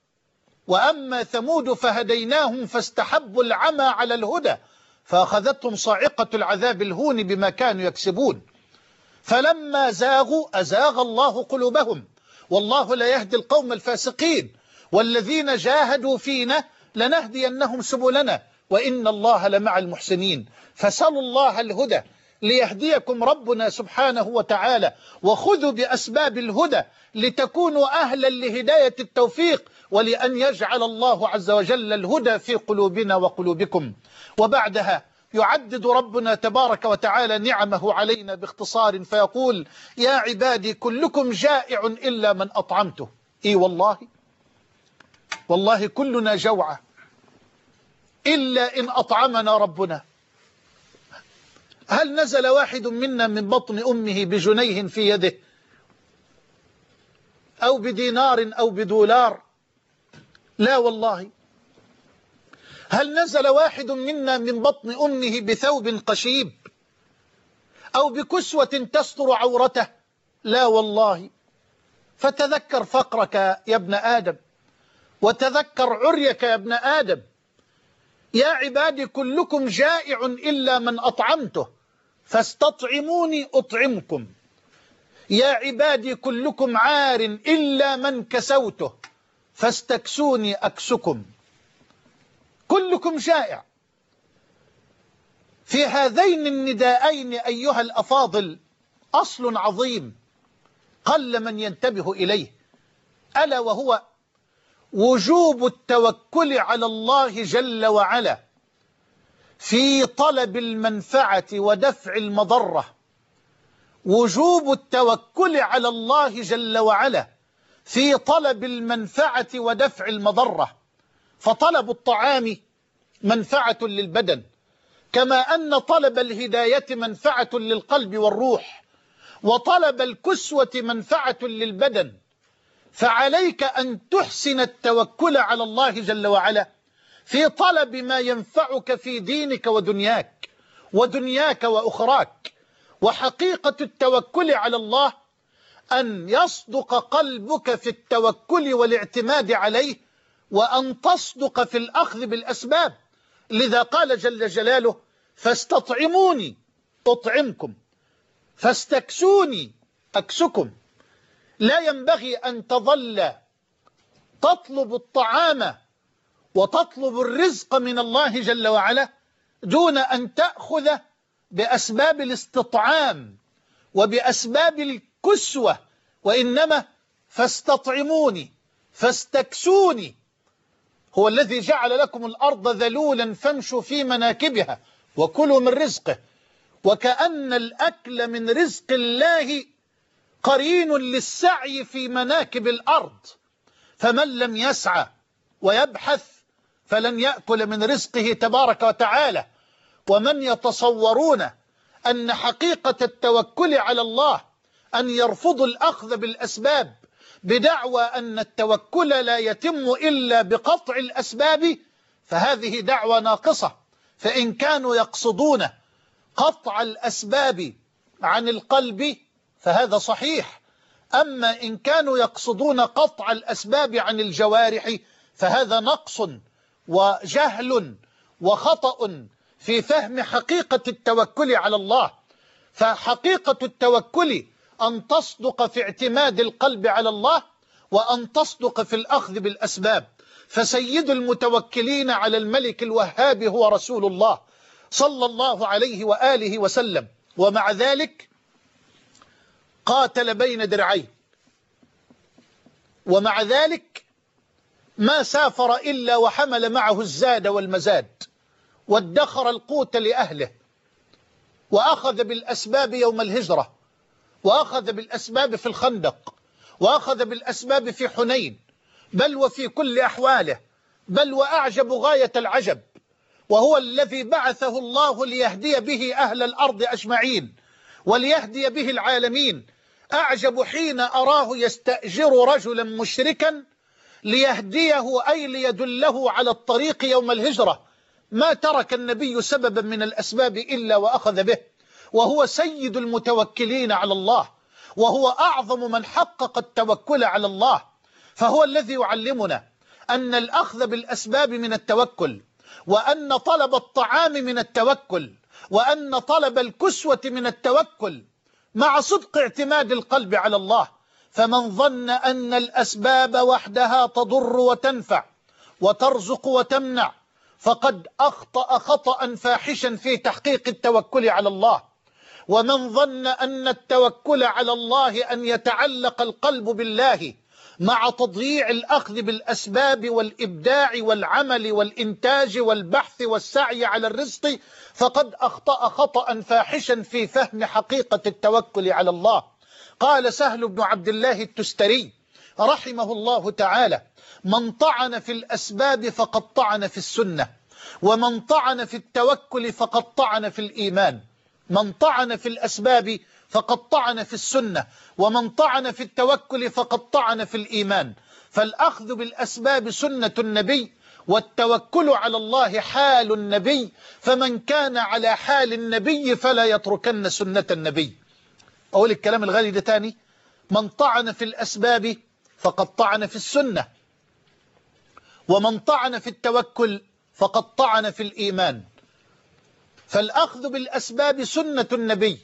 وأما ثمود فهديناهم فاستحبوا العمى على الهدى فأخذتهم صاعقة العذاب الهون بما كانوا يكسبون. فلما زاغوا أزاغ الله قلوبهم والله لا يهدي القوم الفاسقين. والذين جاهدوا فينا لنهدينهم سبلنا وإن الله لمع المحسنين. فسلوا الله الهدى ليهديكم ربنا سبحانه وتعالى، وخذوا بأسباب الهدى لتكونوا أهلا لهداية التوفيق، ولأن يجعل الله عز وجل الهدى في قلوبنا وقلوبكم. وبعدها يعدد ربنا تبارك وتعالى نعمه علينا باختصار فيقول: يا عبادي كلكم جائع إلا من أطعمته. إي والله، والله كلنا جوعى إلا إن أطعمنا ربنا. هل نزل واحد منا من بطن أمه بجنيه في يده أو بدينار أو بدولار؟ لا والله. هل نزل واحد منا من بطن أمه بثوب قشيب أو بكسوة تستر عورته؟ لا والله. فتذكر فقرك يا ابن آدم وتذكر عريك يا ابن آدم. يا عبادي كلكم جائع إلا من أطعمته فاستطعموني أطعمكم. يا عبادي كلكم عار إلا من كسوته فاستكسوني أكسكم. كلكم جائع. في هذين النداءين أيها الأفاضل أصل عظيم قل من ينتبه إليه، ألا وهو وجوب التوكل على الله جل وعلا في طلب المنفعة ودفع المضرة. وجوب التوكل على الله جل وعلا في طلب المنفعة ودفع المضرة. فطلب الطعام منفعة للبدن، كما أن طلب الهداية منفعة للقلب والروح، وطلب الكسوة منفعة للبدن. فعليك أن تحسن التوكل على الله جل وعلا في طلب ما ينفعك في دينك ودنياك ودنياك وأخراك. وحقيقة التوكل على الله أن يصدق قلبك في التوكل والاعتماد عليه، وأن تصدق في الأخذ بالأسباب. لذا قال جل جلاله: فاستطعموني أطعمكم فاستكسوني أكسكم. لا ينبغي أن تظل تطلب الطعام وتطلب الرزق من الله جل وعلا دون أن تأخذ بأسباب الاستطعام وبأسباب الكسوة، وإنما فاستطعموني فاستكسوني. هو الذي جعل لكم الأرض ذلولا فامشوا في مناكبها وكلوا من رزقه. وكأن الأكل من رزق الله قرين للسعي في مناكب الأرض، فمن لم يسعى ويبحث فلن يأكل من رزقه تبارك وتعالى. ومن يتصورون أن حقيقة التوكل على الله أن يرفضوا الأخذ بالأسباب بدعوى أن التوكل لا يتم إلا بقطع الأسباب، فهذه دعوة ناقصة. فإن كانوا يقصدون قطع الأسباب عن القلب فهذا صحيح، أما إن كانوا يقصدون قطع الأسباب عن الجوارح فهذا نقص وجهل وخطأ في فهم حقيقة التوكل على الله. فحقيقة التوكل أن تصدق في اعتماد القلب على الله، وأن تصدق في الأخذ بالأسباب. فسيد المتوكلين على الملك الوهاب هو رسول الله صلى الله عليه وآله وسلم، ومع ذلك قاتل بين درعين، ومع ذلك ما سافر إلا وحمل معه الزاد والمزاد، وادخر القوت لأهله، وأخذ بالأسباب يوم الهجرة، وأخذ بالأسباب في الخندق، وأخذ بالأسباب في حنين، بل وفي كل أحواله، بل وأعجب غاية العجب، وهو الذي بعثه الله ليهدي به أهل الأرض أجمعين وليهدي به العالمين. أعجب حين أراه يستأجر رجلا مشركا ليهديه، أي ليدله على الطريق يوم الهجرة. ما ترك النبي سببا من الأسباب إلا وأخذ به، وهو سيد المتوكلين على الله، وهو أعظم من حقق التوكل على الله. فهو الذي يعلمنا أن الأخذ بالأسباب من التوكل، وأن طلب الطعام من التوكل، وأن طلب الكسوة من التوكل، مع صدق اعتماد القلب على الله. فمن ظن أن الأسباب وحدها تضر وتنفع وترزق وتمنع فقد أخطأ خطأ فاحشا في تحقيق التوكل على الله. ومن ظن أن التوكل على الله أن يتعلق القلب بالله مع تضييع الأخذ بالأسباب والإبداع والعمل والإنتاج والبحث والسعي على الرزق فقد أخطأ خطأ فاحشا في فهم حقيقة التوكل على الله. قال سهل بن عبد الله التستري رحمه الله تعالى: من طعن في الأسباب فقد طعن في السنة، ومن طعن في التوكل فقد طعن في الإيمان. من طعن في الأسباب فقد طعن في السنة، ومن طعن في التوكل فقد طعن في الإيمان. فالأخذ بالأسباب سنة النبي، والتوكل على الله حال النبي، فمن كان على حال النبي فلا يتركن سنة النبي. أقول الكلام الغالي ده تاني: من طعن في الأسباب فقد طعن في السنة، ومن طعن في التوكل فقد طعن في الإيمان. فالأخذ بالأسباب سنة النبي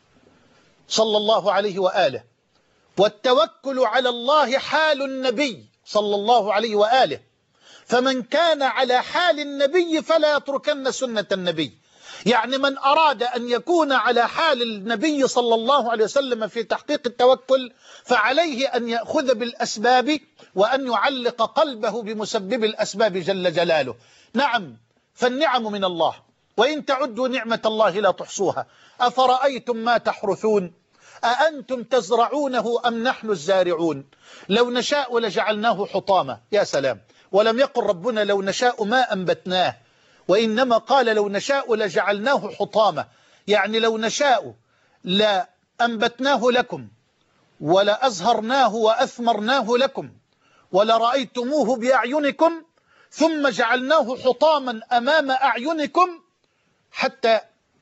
صلى الله عليه وآله، والتوكل على الله حال النبي صلى الله عليه وآله. فمن كان على حال النبي فلا يتركن سنة النبي. يعني من أراد أن يكون على حال النبي صلى الله عليه وسلم في تحقيق التوكل فعليه أن يأخذ بالأسباب، وأن يعلق قلبه بمسبب الأسباب جل جلاله. نعم، فالنعم من الله، وإن تعدوا نعمة الله لا تحصوها. أفرأيتم ما تحرثون أأنتم تزرعونه أم نحن الزارعون لو نشاء لجعلناه حطاما. يا سلام! ولم يقل ربنا لو نشاء ما أنبتناه، وإنما قال لو نشاء لجعلناه حطاما، يعني لو نشاء لأنبتناه لكم ولأزهرناه وأثمرناه لكم ولرأيتموه بأعينكم ثم جعلناه حطاما أمام أعينكم حتى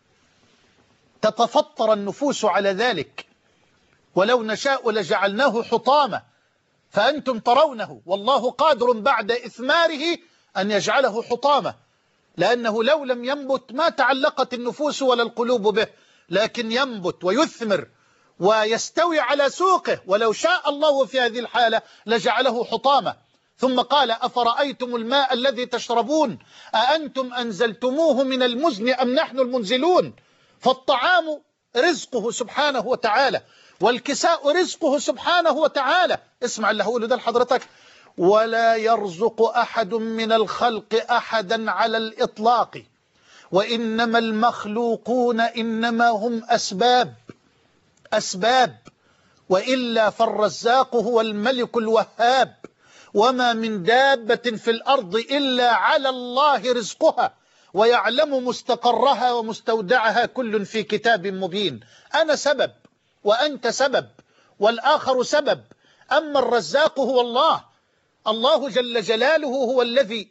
تتفطر النفوس على ذلك. ولو نشاء لجعلناه حطاما فأنتم ترونه، والله قادر بعد إثماره أن يجعله حطاما، لأنه لو لم ينبت ما تعلقت النفوس ولا القلوب به، لكن ينبت ويثمر ويستوي على سوقه. ولو شاء الله في هذه الحالة لجعله حطاما. ثم قال: أفرأيتم الماء الذي تشربون أأنتم أنزلتموه من المزن أم نحن المنزلون. فالطعام رزقه سبحانه وتعالى، والكساء رزقه سبحانه وتعالى. اسمع اللي هقوله ده لحضرتك: ولا يرزق أحد من الخلق أحدا على الإطلاق، وإنما المخلوقون إنما هم أسباب أسباب وإلا فالرزاق هو الملك الوهاب، وما من دابة في الأرض إلا على الله رزقها ويعلم مستقرها ومستودعها كل في كتاب مبين. أنا سبب وأنت سبب والآخر سبب، أما الرزاق هو الله. الله جل جلاله هو الذي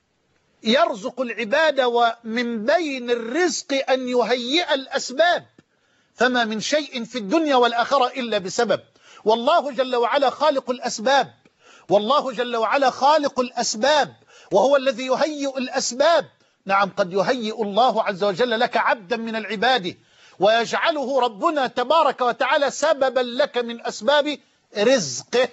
يرزق العباد، ومن بين الرزق أن يهيئ الأسباب، فما من شيء في الدنيا والآخرة إلا بسبب. والله جل وعلا خالق الأسباب، والله جل وعلا خالق الأسباب، وهو الذي يهيئ الأسباب. نعم، قد يهيئ الله عز وجل لك عبدا من العباد ويجعله ربنا تبارك وتعالى سببا لك من أسباب رزقه،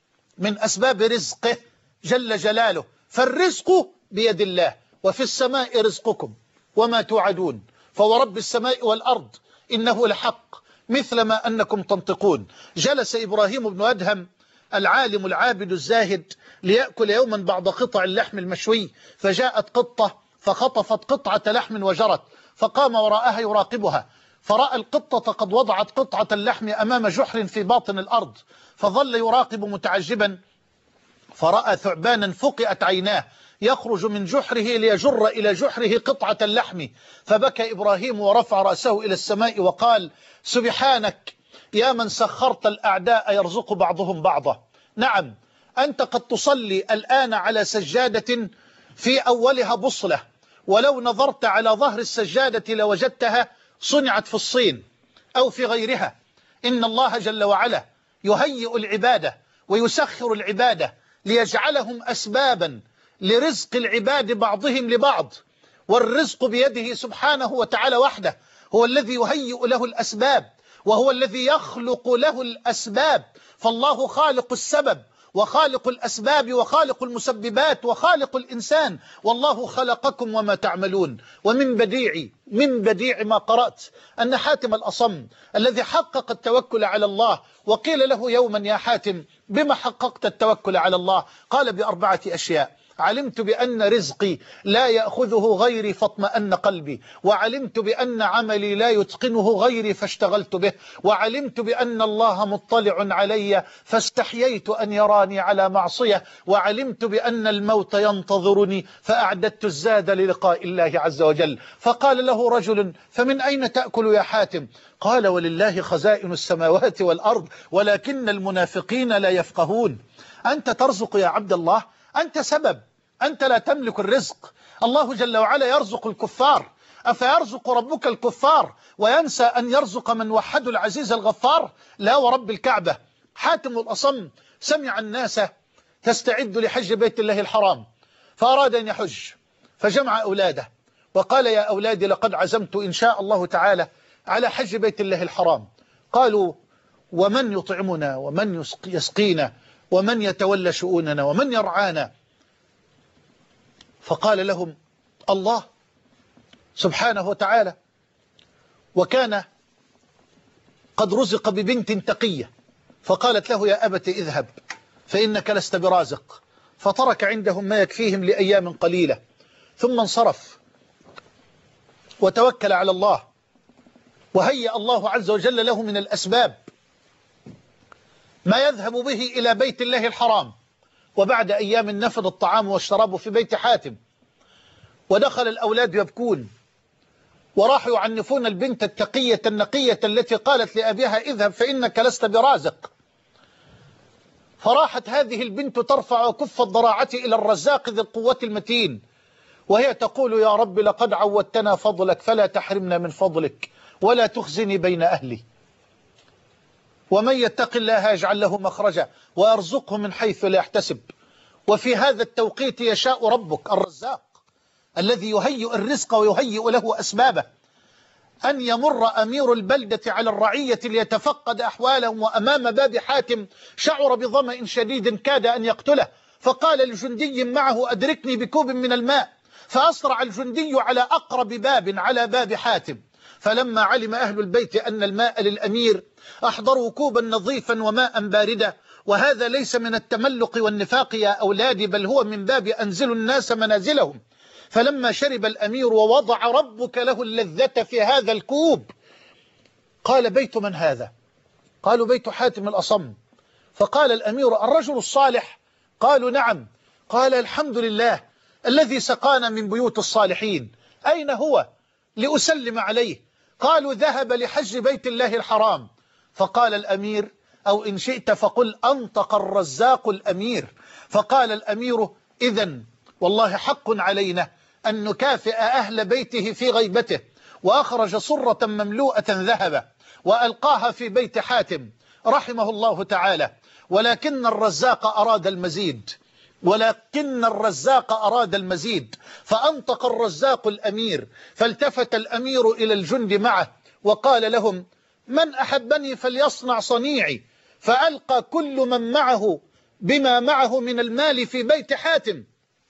من أسباب رزقه جل جلاله. فالرزق بيد الله، وفي السماء رزقكم وما توعدون، فورب السماء والأرض إنه لحق مثل ما أنكم تنطقون. جلس إبراهيم بن أدهم العالم العابد الزاهد ليأكل يوما بعض قطع اللحم المشوي، فجاءت قطة فخطفت قطعة لحم وجرت، فقام وراءها يراقبها، فرأى القطة قد وضعت قطعة اللحم أمام جحر في باطن الأرض، فظل يراقب متعجبا، فرأى ثعبانا فقئت عيناه يخرج من جحره ليجر إلى جحره قطعة اللحم، فبكى إبراهيم ورفع رأسه إلى السماء وقال: سبحانك يا من سخرت الأعداء يرزق بعضهم بعضا. نعم، أنت قد تصلي الآن على سجادة في أولها بصلة، ولو نظرت على ظهر السجادة لوجدتها صنعت في الصين أو في غيرها. إن الله جل وعلا يهيئ العبادة ويسخر العبادة ليجعلهم أسبابا لرزق العباد بعضهم لبعض، والرزق بيده سبحانه وتعالى وحده، هو الذي يهيئ له الأسباب وهو الذي يخلق له الأسباب. فالله خالق السبب وخالق الأسباب وخالق المسببات وخالق الإنسان، والله خلقكم وما تعملون. ومن بديع من بديع ما قرأت أن حاتم الأصم الذي حقق التوكل على الله، وقيل له يوما: يا حاتم بما حققت التوكل على الله؟ قال: بأربعة أشياء: علمت بأن رزقي لا يأخذه غيري فاطمأن قلبي، وعلمت بأن عملي لا يتقنه غيري فاشتغلت به، وعلمت بأن الله مطلع علي فاستحييت أن يراني على معصية، وعلمت بأن الموت ينتظرني فأعددت الزاد للقاء الله عز وجل. فقال له رجل: فمن أين تأكل يا حاتم؟ قال: ولله خزائن السماوات والأرض ولكن المنافقين لا يفقهون. أنت ترزق يا عبد الله، أنت سبب، أنت لا تملك الرزق. الله جل وعلا يرزق الكفار، أفيرزق ربك الكفار وينسى أن يرزق من وحد العزيز الغفار؟ لا ورب الكعبة. حاتم الأصم سمع الناس تستعد لحج بيت الله الحرام، فأراد أن يحج، فجمع أولاده وقال: يا أولادي لقد عزمت إن شاء الله تعالى على حج بيت الله الحرام. قالوا: ومن يطعمنا ومن يسقينا ومن يتولى شؤوننا ومن يرعانا؟ فقال لهم: الله سبحانه وتعالى. وكان قد رزق ببنت تقية، فقالت له: يا أبت اذهب فإنك لست برازق. فترك عندهم ما يكفيهم لأيام قليلة، ثم انصرف وتوكل على الله، وهيأ الله عز وجل له من الأسباب ما يذهب به إلى بيت الله الحرام. وبعد أيام نفذ الطعام والشراب في بيت حاتم، ودخل الأولاد يبكون، وراحوا يعنفون البنت التقية النقية التي قالت لأبيها: اذهب فإنك لست برازق. فراحت هذه البنت ترفع كف الضراعة إلى الرزاق ذي القوة المتين، وهي تقول: يا رب لقد عودتنا فضلك فلا تحرمنا من فضلك ولا تخزني بين أهلي. ومن يتق الله يجعل له مخرجا ويرزقه من حيث لا يحتسب. وفي هذا التوقيت يشاء ربك الرزاق الذي يهيئ الرزق ويهيئ له أسبابه أن يمر أمير البلدة على الرعية ليتفقد أحوالهم، وأمام باب حاتم شعر بظمأ شديد كاد أن يقتله، فقال لجندي معه: أدركني بكوب من الماء. فأسرع الجندي على أقرب باب على باب حاتم، فلما علم أهل البيت أن الماء للأمير أحضروا كوبا نظيفا وماء باردا، وهذا ليس من التملق والنفاق يا أولادي، بل هو من باب أنزلوا الناس منازلهم. فلما شرب الأمير ووضع ربك له اللذة في هذا الكوب قال: بيت من هذا؟ قالوا: بيت حاتم الأصم. فقال الأمير: الرجل الصالح؟ قالوا: نعم. قال: الحمد لله الذي سقانا من بيوت الصالحين، أين هو لأسلم عليه؟ قالوا: ذهب لحج بيت الله الحرام. فقال الأمير: أو إن شئت فقل أنطق الرزاق الأمير. فقال الأمير: إذن والله حق علينا أن نكافئ أهل بيته في غيبته. وأخرج صرة مملوءة ذهبا وألقاها في بيت حاتم رحمه الله تعالى. ولكن الرزاق أراد المزيد ولكن الرزاق أراد المزيد فأنطق الرزاق الأمير. فالتفت الأمير إلى الجند معه وقال لهم: من أحبني فليصنع صنيعي. فألقى كل من معه بما معه من المال في بيت حاتم.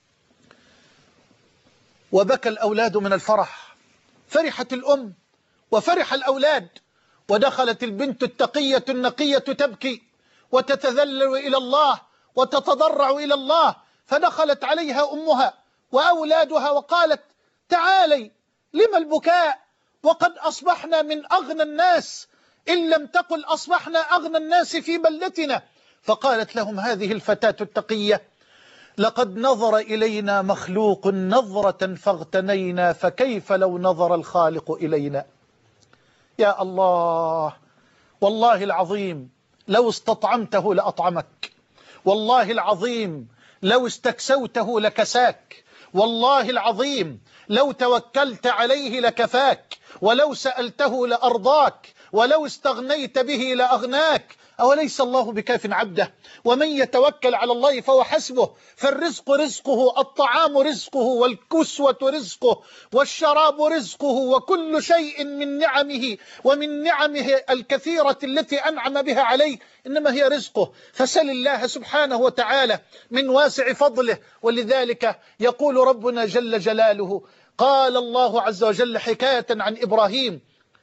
وبكى الأولاد من الفرح، فرحت الأم وفرح الأولاد، ودخلت البنت التقية النقية تبكي وتتذلل إلى الله وتتضرع إلى الله. فدخلت عليها أمها وأولادها وقالت: تعالي، لما البكاء وقد أصبحنا من أغنى الناس، إن لم تقل أصبحنا أغنى الناس في بلدتنا. فقالت لهم هذه الفتاة التقية: لقد نظر إلينا مخلوق نظرة فاغتنينا، فكيف لو نظر الخالق إلينا؟ يا الله، والله العظيم لو استطعمته لأطعمك، والله العظيم لو استكسوته لكساك، والله العظيم لو توكلت عليه لكفاك، ولو سألته لأرضاك، ولو استغنيت به لأغناك. أوليس الله بكاف عبده؟ ومن يتوكل على الله فهو حسبه. فالرزق رزقه، الطعام رزقه، والكسوة رزقه، والشراب رزقه، وكل شيء من نعمه ومن نعمه الكثيرة التي أنعم بها عليه إنما هي رزقه. فسل الله سبحانه وتعالى من واسع فضله. ولذلك يقول ربنا جل جلاله، قال الله عز وجل حكاية عن إبراهيم: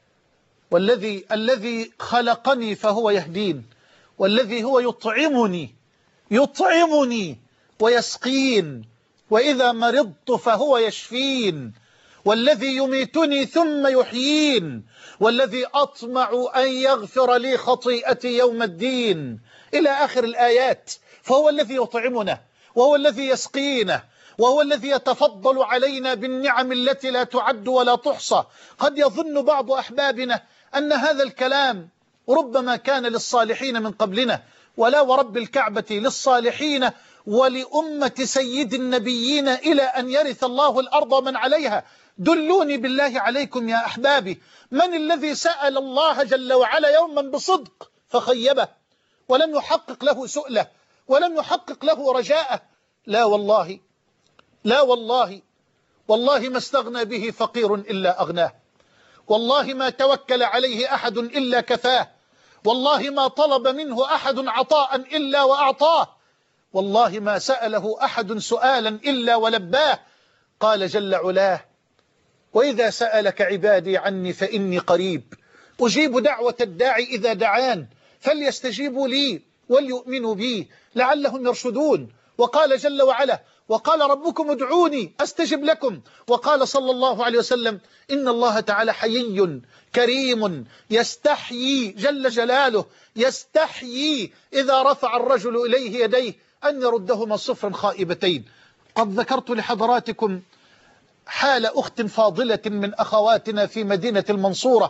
والذي الذي خلقني فهو يهدين، والذي هو يطعمني يطعمني ويسقين، وإذا مرضت فهو يشفين، والذي يميتني ثم يحيين، والذي أطمع أن يغفر لي خطيئتي يوم الدين، إلى آخر الآيات. فهو الذي يطعمنا، وهو الذي يسقينا، وهو الذي يتفضل علينا بالنعم التي لا تعد ولا تحصى. قد يظن بعض أحبابنا أن هذا الكلام ربما كان للصالحين من قبلنا، ولا ورب الكعبة للصالحين ولأمة سيد النبيين إلى أن يرث الله الأرض من عليها. دلوني بالله عليكم يا أحبابي، من الذي سأل الله جل وعلا يوما بصدق فخيبه ولم يحقق له سؤله ولم يحقق له رجاءه؟ لا والله، لا والله، والله ما استغنى به فقير إلا أغناه، والله ما توكل عليه أحد إلا كفاه، والله ما طلب منه أحد عطاء إلا وأعطاه، والله ما سأله أحد سؤالا إلا ولباه. قال جل علاه: وإذا سألك عبادي عني فإني قريب أجيب دعوة الداعي إذا دعان فليستجيبوا لي وليؤمنوا بي لعلهم يرشدون. وقال جل وعلا: وقال ربكم ادعوني أستجب لكم. وقال صلى الله عليه وسلم: إن الله تعالى حيي كريم يستحيي جل جلاله، يستحيي إذا رفع الرجل إليه يديه أن يردهما صفرا خائبتين. قد ذكرت لحضراتكم حال أخت فاضلة من أخواتنا في مدينة المنصورة.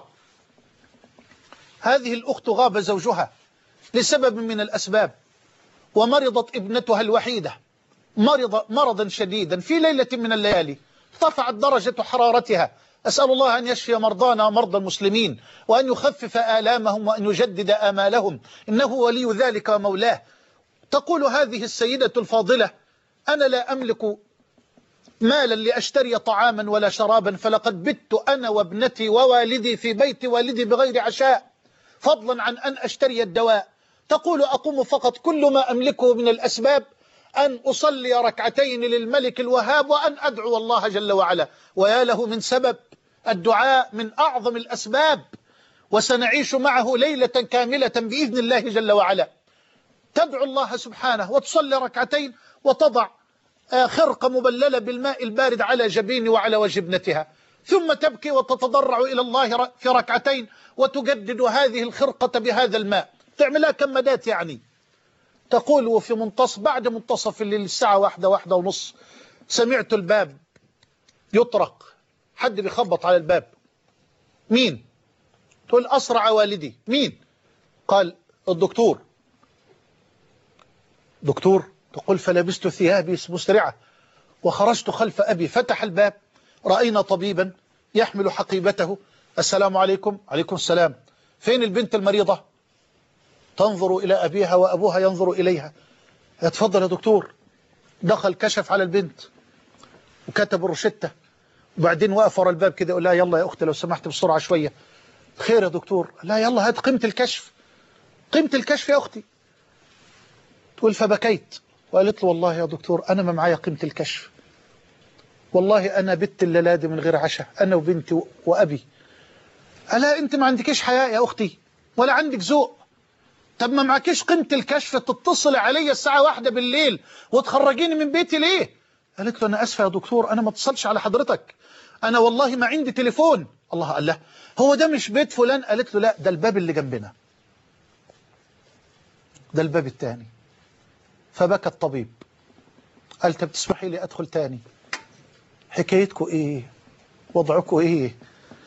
هذه الأخت غاب زوجها لسبب من الأسباب، ومرضت ابنتها الوحيدة مرض مرضا شديدا في ليلة من الليالي، ارتفعت درجة حرارتها. أسأل الله أن يشفي مرضانا ومرضى المسلمين، وأن يخفف آلامهم، وأن يجدد آمالهم، إنه ولي ذلك ومولاه. تقول هذه السيدة الفاضلة: أنا لا أملك مالا لأشتري طعاما ولا شرابا، فلقد بت أنا وابنتي ووالدي في بيت والدي بغير عشاء، فضلا عن أن أشتري الدواء. تقول: أقوم فقط كل ما أملكه من الأسباب أن أصلي ركعتين للملك الوهاب وأن أدعو الله جل وعلا. ويا له من سبب الدعاء من أعظم الأسباب، وسنعيش معه ليلة كاملة بإذن الله جل وعلا. تدعو الله سبحانه وتصلي ركعتين وتضع خرقة مبللة بالماء البارد على جبين وعلى وجه ابنتها، ثم تبكي وتتضرع إلى الله في ركعتين وتجدد هذه الخرقة بهذا الماء. تعملها كم مدات يعني؟ تقول وفي منتصف بعد منتصف الليل الساعة واحدة واحدة ونص سمعت الباب يطرق، حد بيخبط على الباب. مين؟ تقول أسرع والدي. مين؟ قال الدكتور. دكتور؟ تقول فلبست ثيابي مسرعة وخرجت خلف أبي، فتح الباب رأينا طبيبا يحمل حقيبته. السلام عليكم. عليكم السلام. فين البنت المريضة؟ تنظر إلى أبيها وأبوها ينظر إليها. اتفضل يا دكتور. دخل كشف على البنت وكتب الروشتة، وبعدين وقف ورا الباب كده يقول لها يلا يا أختي لو سمحت بسرعة شوية. خير يا دكتور؟ لا يلا هات قيمة الكشف. قيمة الكشف يا أختي. تقول فبكيت وقالت له والله يا دكتور أنا ما معايا قيمة الكشف، والله أنا بت الليلة من غير عشاء أنا وبنتي وأبي. ألا أنت ما عندكيش حياء يا أختي ولا عندك ذوق؟ طب ما معكيش قيمة الكشف تتصل علي الساعة واحدة بالليل وتخرجيني من بيتي ليه؟ قالت له أنا أسفة يا دكتور أنا ما اتصلش على حضرتك، أنا والله ما عندي تليفون. الله قال له هو ده مش بيت فلان؟ قالت له لا ده الباب اللي جنبنا، ده الباب الثاني. فبكى الطبيب قال طب تسمحي لي أدخل تاني؟ حكايتكم إيه؟ وضعكم إيه؟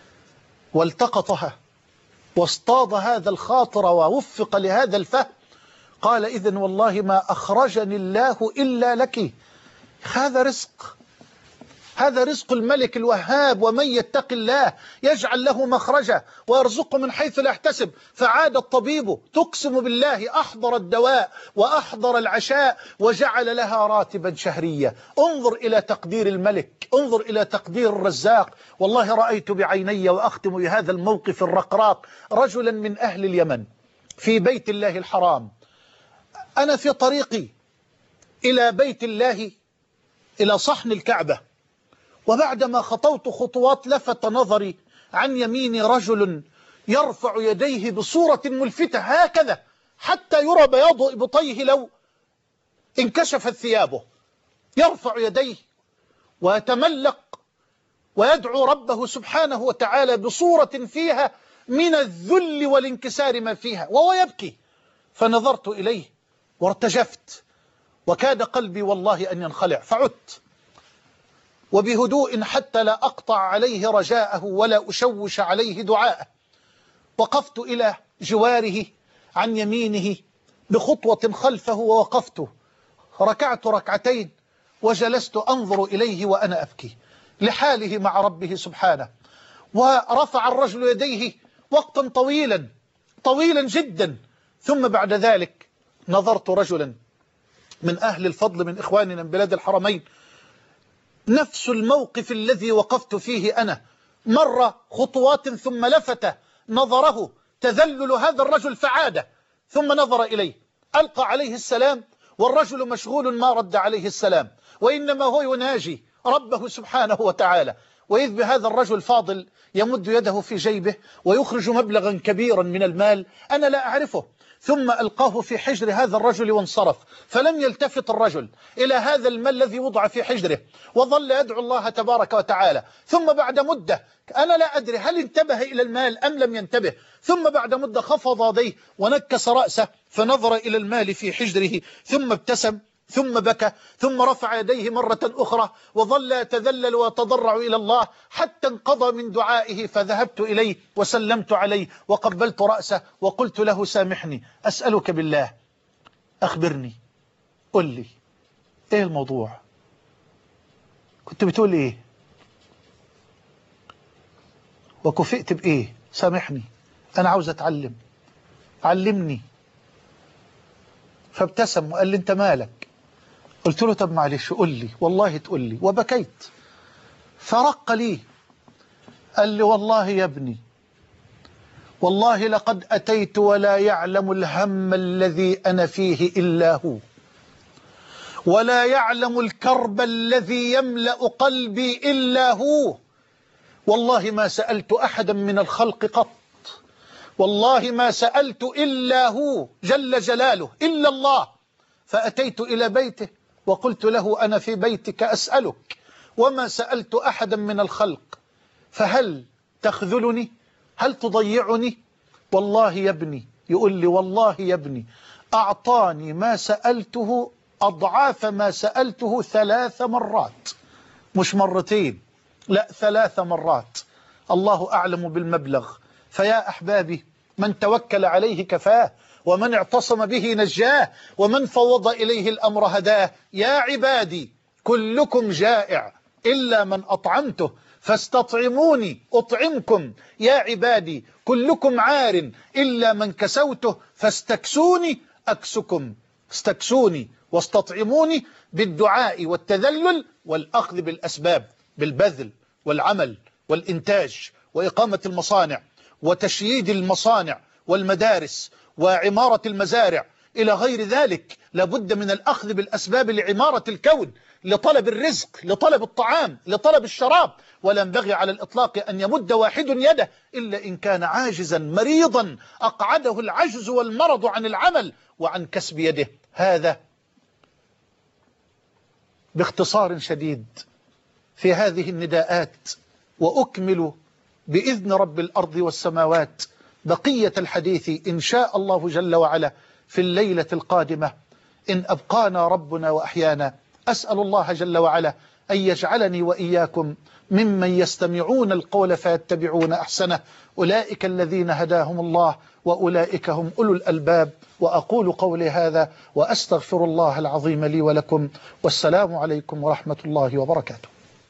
والتقطها واصطاد هذا الخاطر ووفق لهذا الفهم. قال إذن والله ما أخرجني الله إلا لك. هذا رزق، هذا رزق الملك الوهاب، ومن يتق الله يجعل له مخرجا ويرزقه من حيث لا يحتسب. فعاد الطبيب تقسم بالله أحضر الدواء وأحضر العشاء وجعل لها راتبا شهريا. انظر إلى تقدير الملك، انظر إلى تقدير الرزاق. والله رأيت بعيني وأختم بهذا الموقف الرقراق رجلا من أهل اليمن في بيت الله الحرام. أنا في طريقي إلى بيت الله إلى صحن الكعبة، وبعدما خطوت خطوات لفت نظري عن يميني رجل يرفع يديه بصورة ملفتة هكذا حتى يرى بياض إبطيه لو انكشفت ثيابه. يرفع يديه ويتملق ويدعو ربه سبحانه وتعالى بصورة فيها من الذل والانكسار ما فيها، وهو يبكي. فنظرت إليه وارتجفت وكاد قلبي والله أن ينخلع، فعدت وبهدوء حتى لا أقطع عليه رجاءه ولا أشوش عليه دعاءه. وقفت إلى جواره عن يمينه بخطوة خلفه ووقفت، ركعت ركعتين وجلست أنظر إليه وأنا أبكي لحاله مع ربه سبحانه. ورفع الرجل يديه وقتا طويلا طويلا جدا، ثم بعد ذلك نظرت رجلا من أهل الفضل من إخواننا من بلاد الحرمين، نفس الموقف الذي وقفت فيه أنا، مر خطوات ثم لفت نظره تذلل هذا الرجل فعاد، ثم نظر إليه ألقى عليه السلام والرجل مشغول ما رد عليه السلام، وإنما هو يناجي ربه سبحانه وتعالى. وإذ بهذا الرجل فاضل يمد يده في جيبه ويخرج مبلغا كبيرا من المال أنا لا أعرفه، ثم ألقاه في حجر هذا الرجل وانصرف، فلم يلتفت الرجل إلى هذا المال الذي وضع في حجره، وظل يدعو الله تبارك وتعالى. ثم بعد مدة أنا لا أدري هل انتبه إلى المال أم لم ينتبه، ثم بعد مدة خفض يديه ونكس رأسه فنظر إلى المال في حجره، ثم ابتسم، ثم بكى، ثم رفع يديه مرة أخرى وظل يتذلل ويتضرع إلى الله حتى انقضى من دعائه. فذهبت إليه وسلمت عليه وقبلت رأسه وقلت له سامحني، أسألك بالله أخبرني، قل لي إيه الموضوع؟ كنت بتقول إيه؟ وكفئت بإيه؟ سامحني، أنا عاوز أتعلم، علمني. فابتسم وقال لي أنت مالك؟ قلت له طب معلش قل لي، والله تقول لي. وبكيت. فرق لي قال لي والله يا ابني، والله لقد أتيت ولا يعلم الهم الذي أنا فيه إلا هو، ولا يعلم الكرب الذي يملأ قلبي إلا هو، والله ما سألت أحدا من الخلق قط، والله ما سألت إلا هو جل جلاله إلا الله. فأتيت إلى بيته وقلت له أنا في بيتك أسألك، وما سألت أحدا من الخلق، فهل تخذلني؟ هل تضيعني؟ والله يا ابني، يقول لي والله يا ابني أعطاني ما سألته أضعاف ما سألته ثلاث مرات، مش مرتين، لا ثلاث مرات. الله أعلم بالمبلغ. فيا أحبابي، من توكل عليه كفاه، ومن اعتصم به نجاه، ومن فوض إليه الأمر هداه. يا عبادي كلكم جائع إلا من أطعمته فاستطعموني أطعمكم. يا عبادي كلكم عار إلا من كسوته فاستكسوني أكسكم. استكسوني واستطعموني بالدعاء والتذلل والأخذ بالأسباب، بالبذل والعمل والإنتاج وإقامة المصانع وتشييد المصانع والمدارس وعمارة المزارع إلى غير ذلك. لابد من الأخذ بالأسباب لعمارة الكون، لطلب الرزق، لطلب الطعام، لطلب الشراب. ولا ينبغي على الإطلاق أن يمد واحد يده إلا إن كان عاجزا مريضا أقعده العجز والمرض عن العمل وعن كسب يده. هذا باختصار شديد في هذه النداءات، وأكمل بإذن رب الأرض والسماوات بقية الحديث إن شاء الله جل وعلا في الليلة القادمة إن أبقانا ربنا وأحيانا. أسأل الله جل وعلا أن يجعلني وإياكم ممن يستمعون القول فيتبعون أحسنه. أولئك الذين هداهم الله وأولئك هم أولو الألباب. وأقول قولي هذا وأستغفر الله العظيم لي ولكم، والسلام عليكم ورحمة الله وبركاته.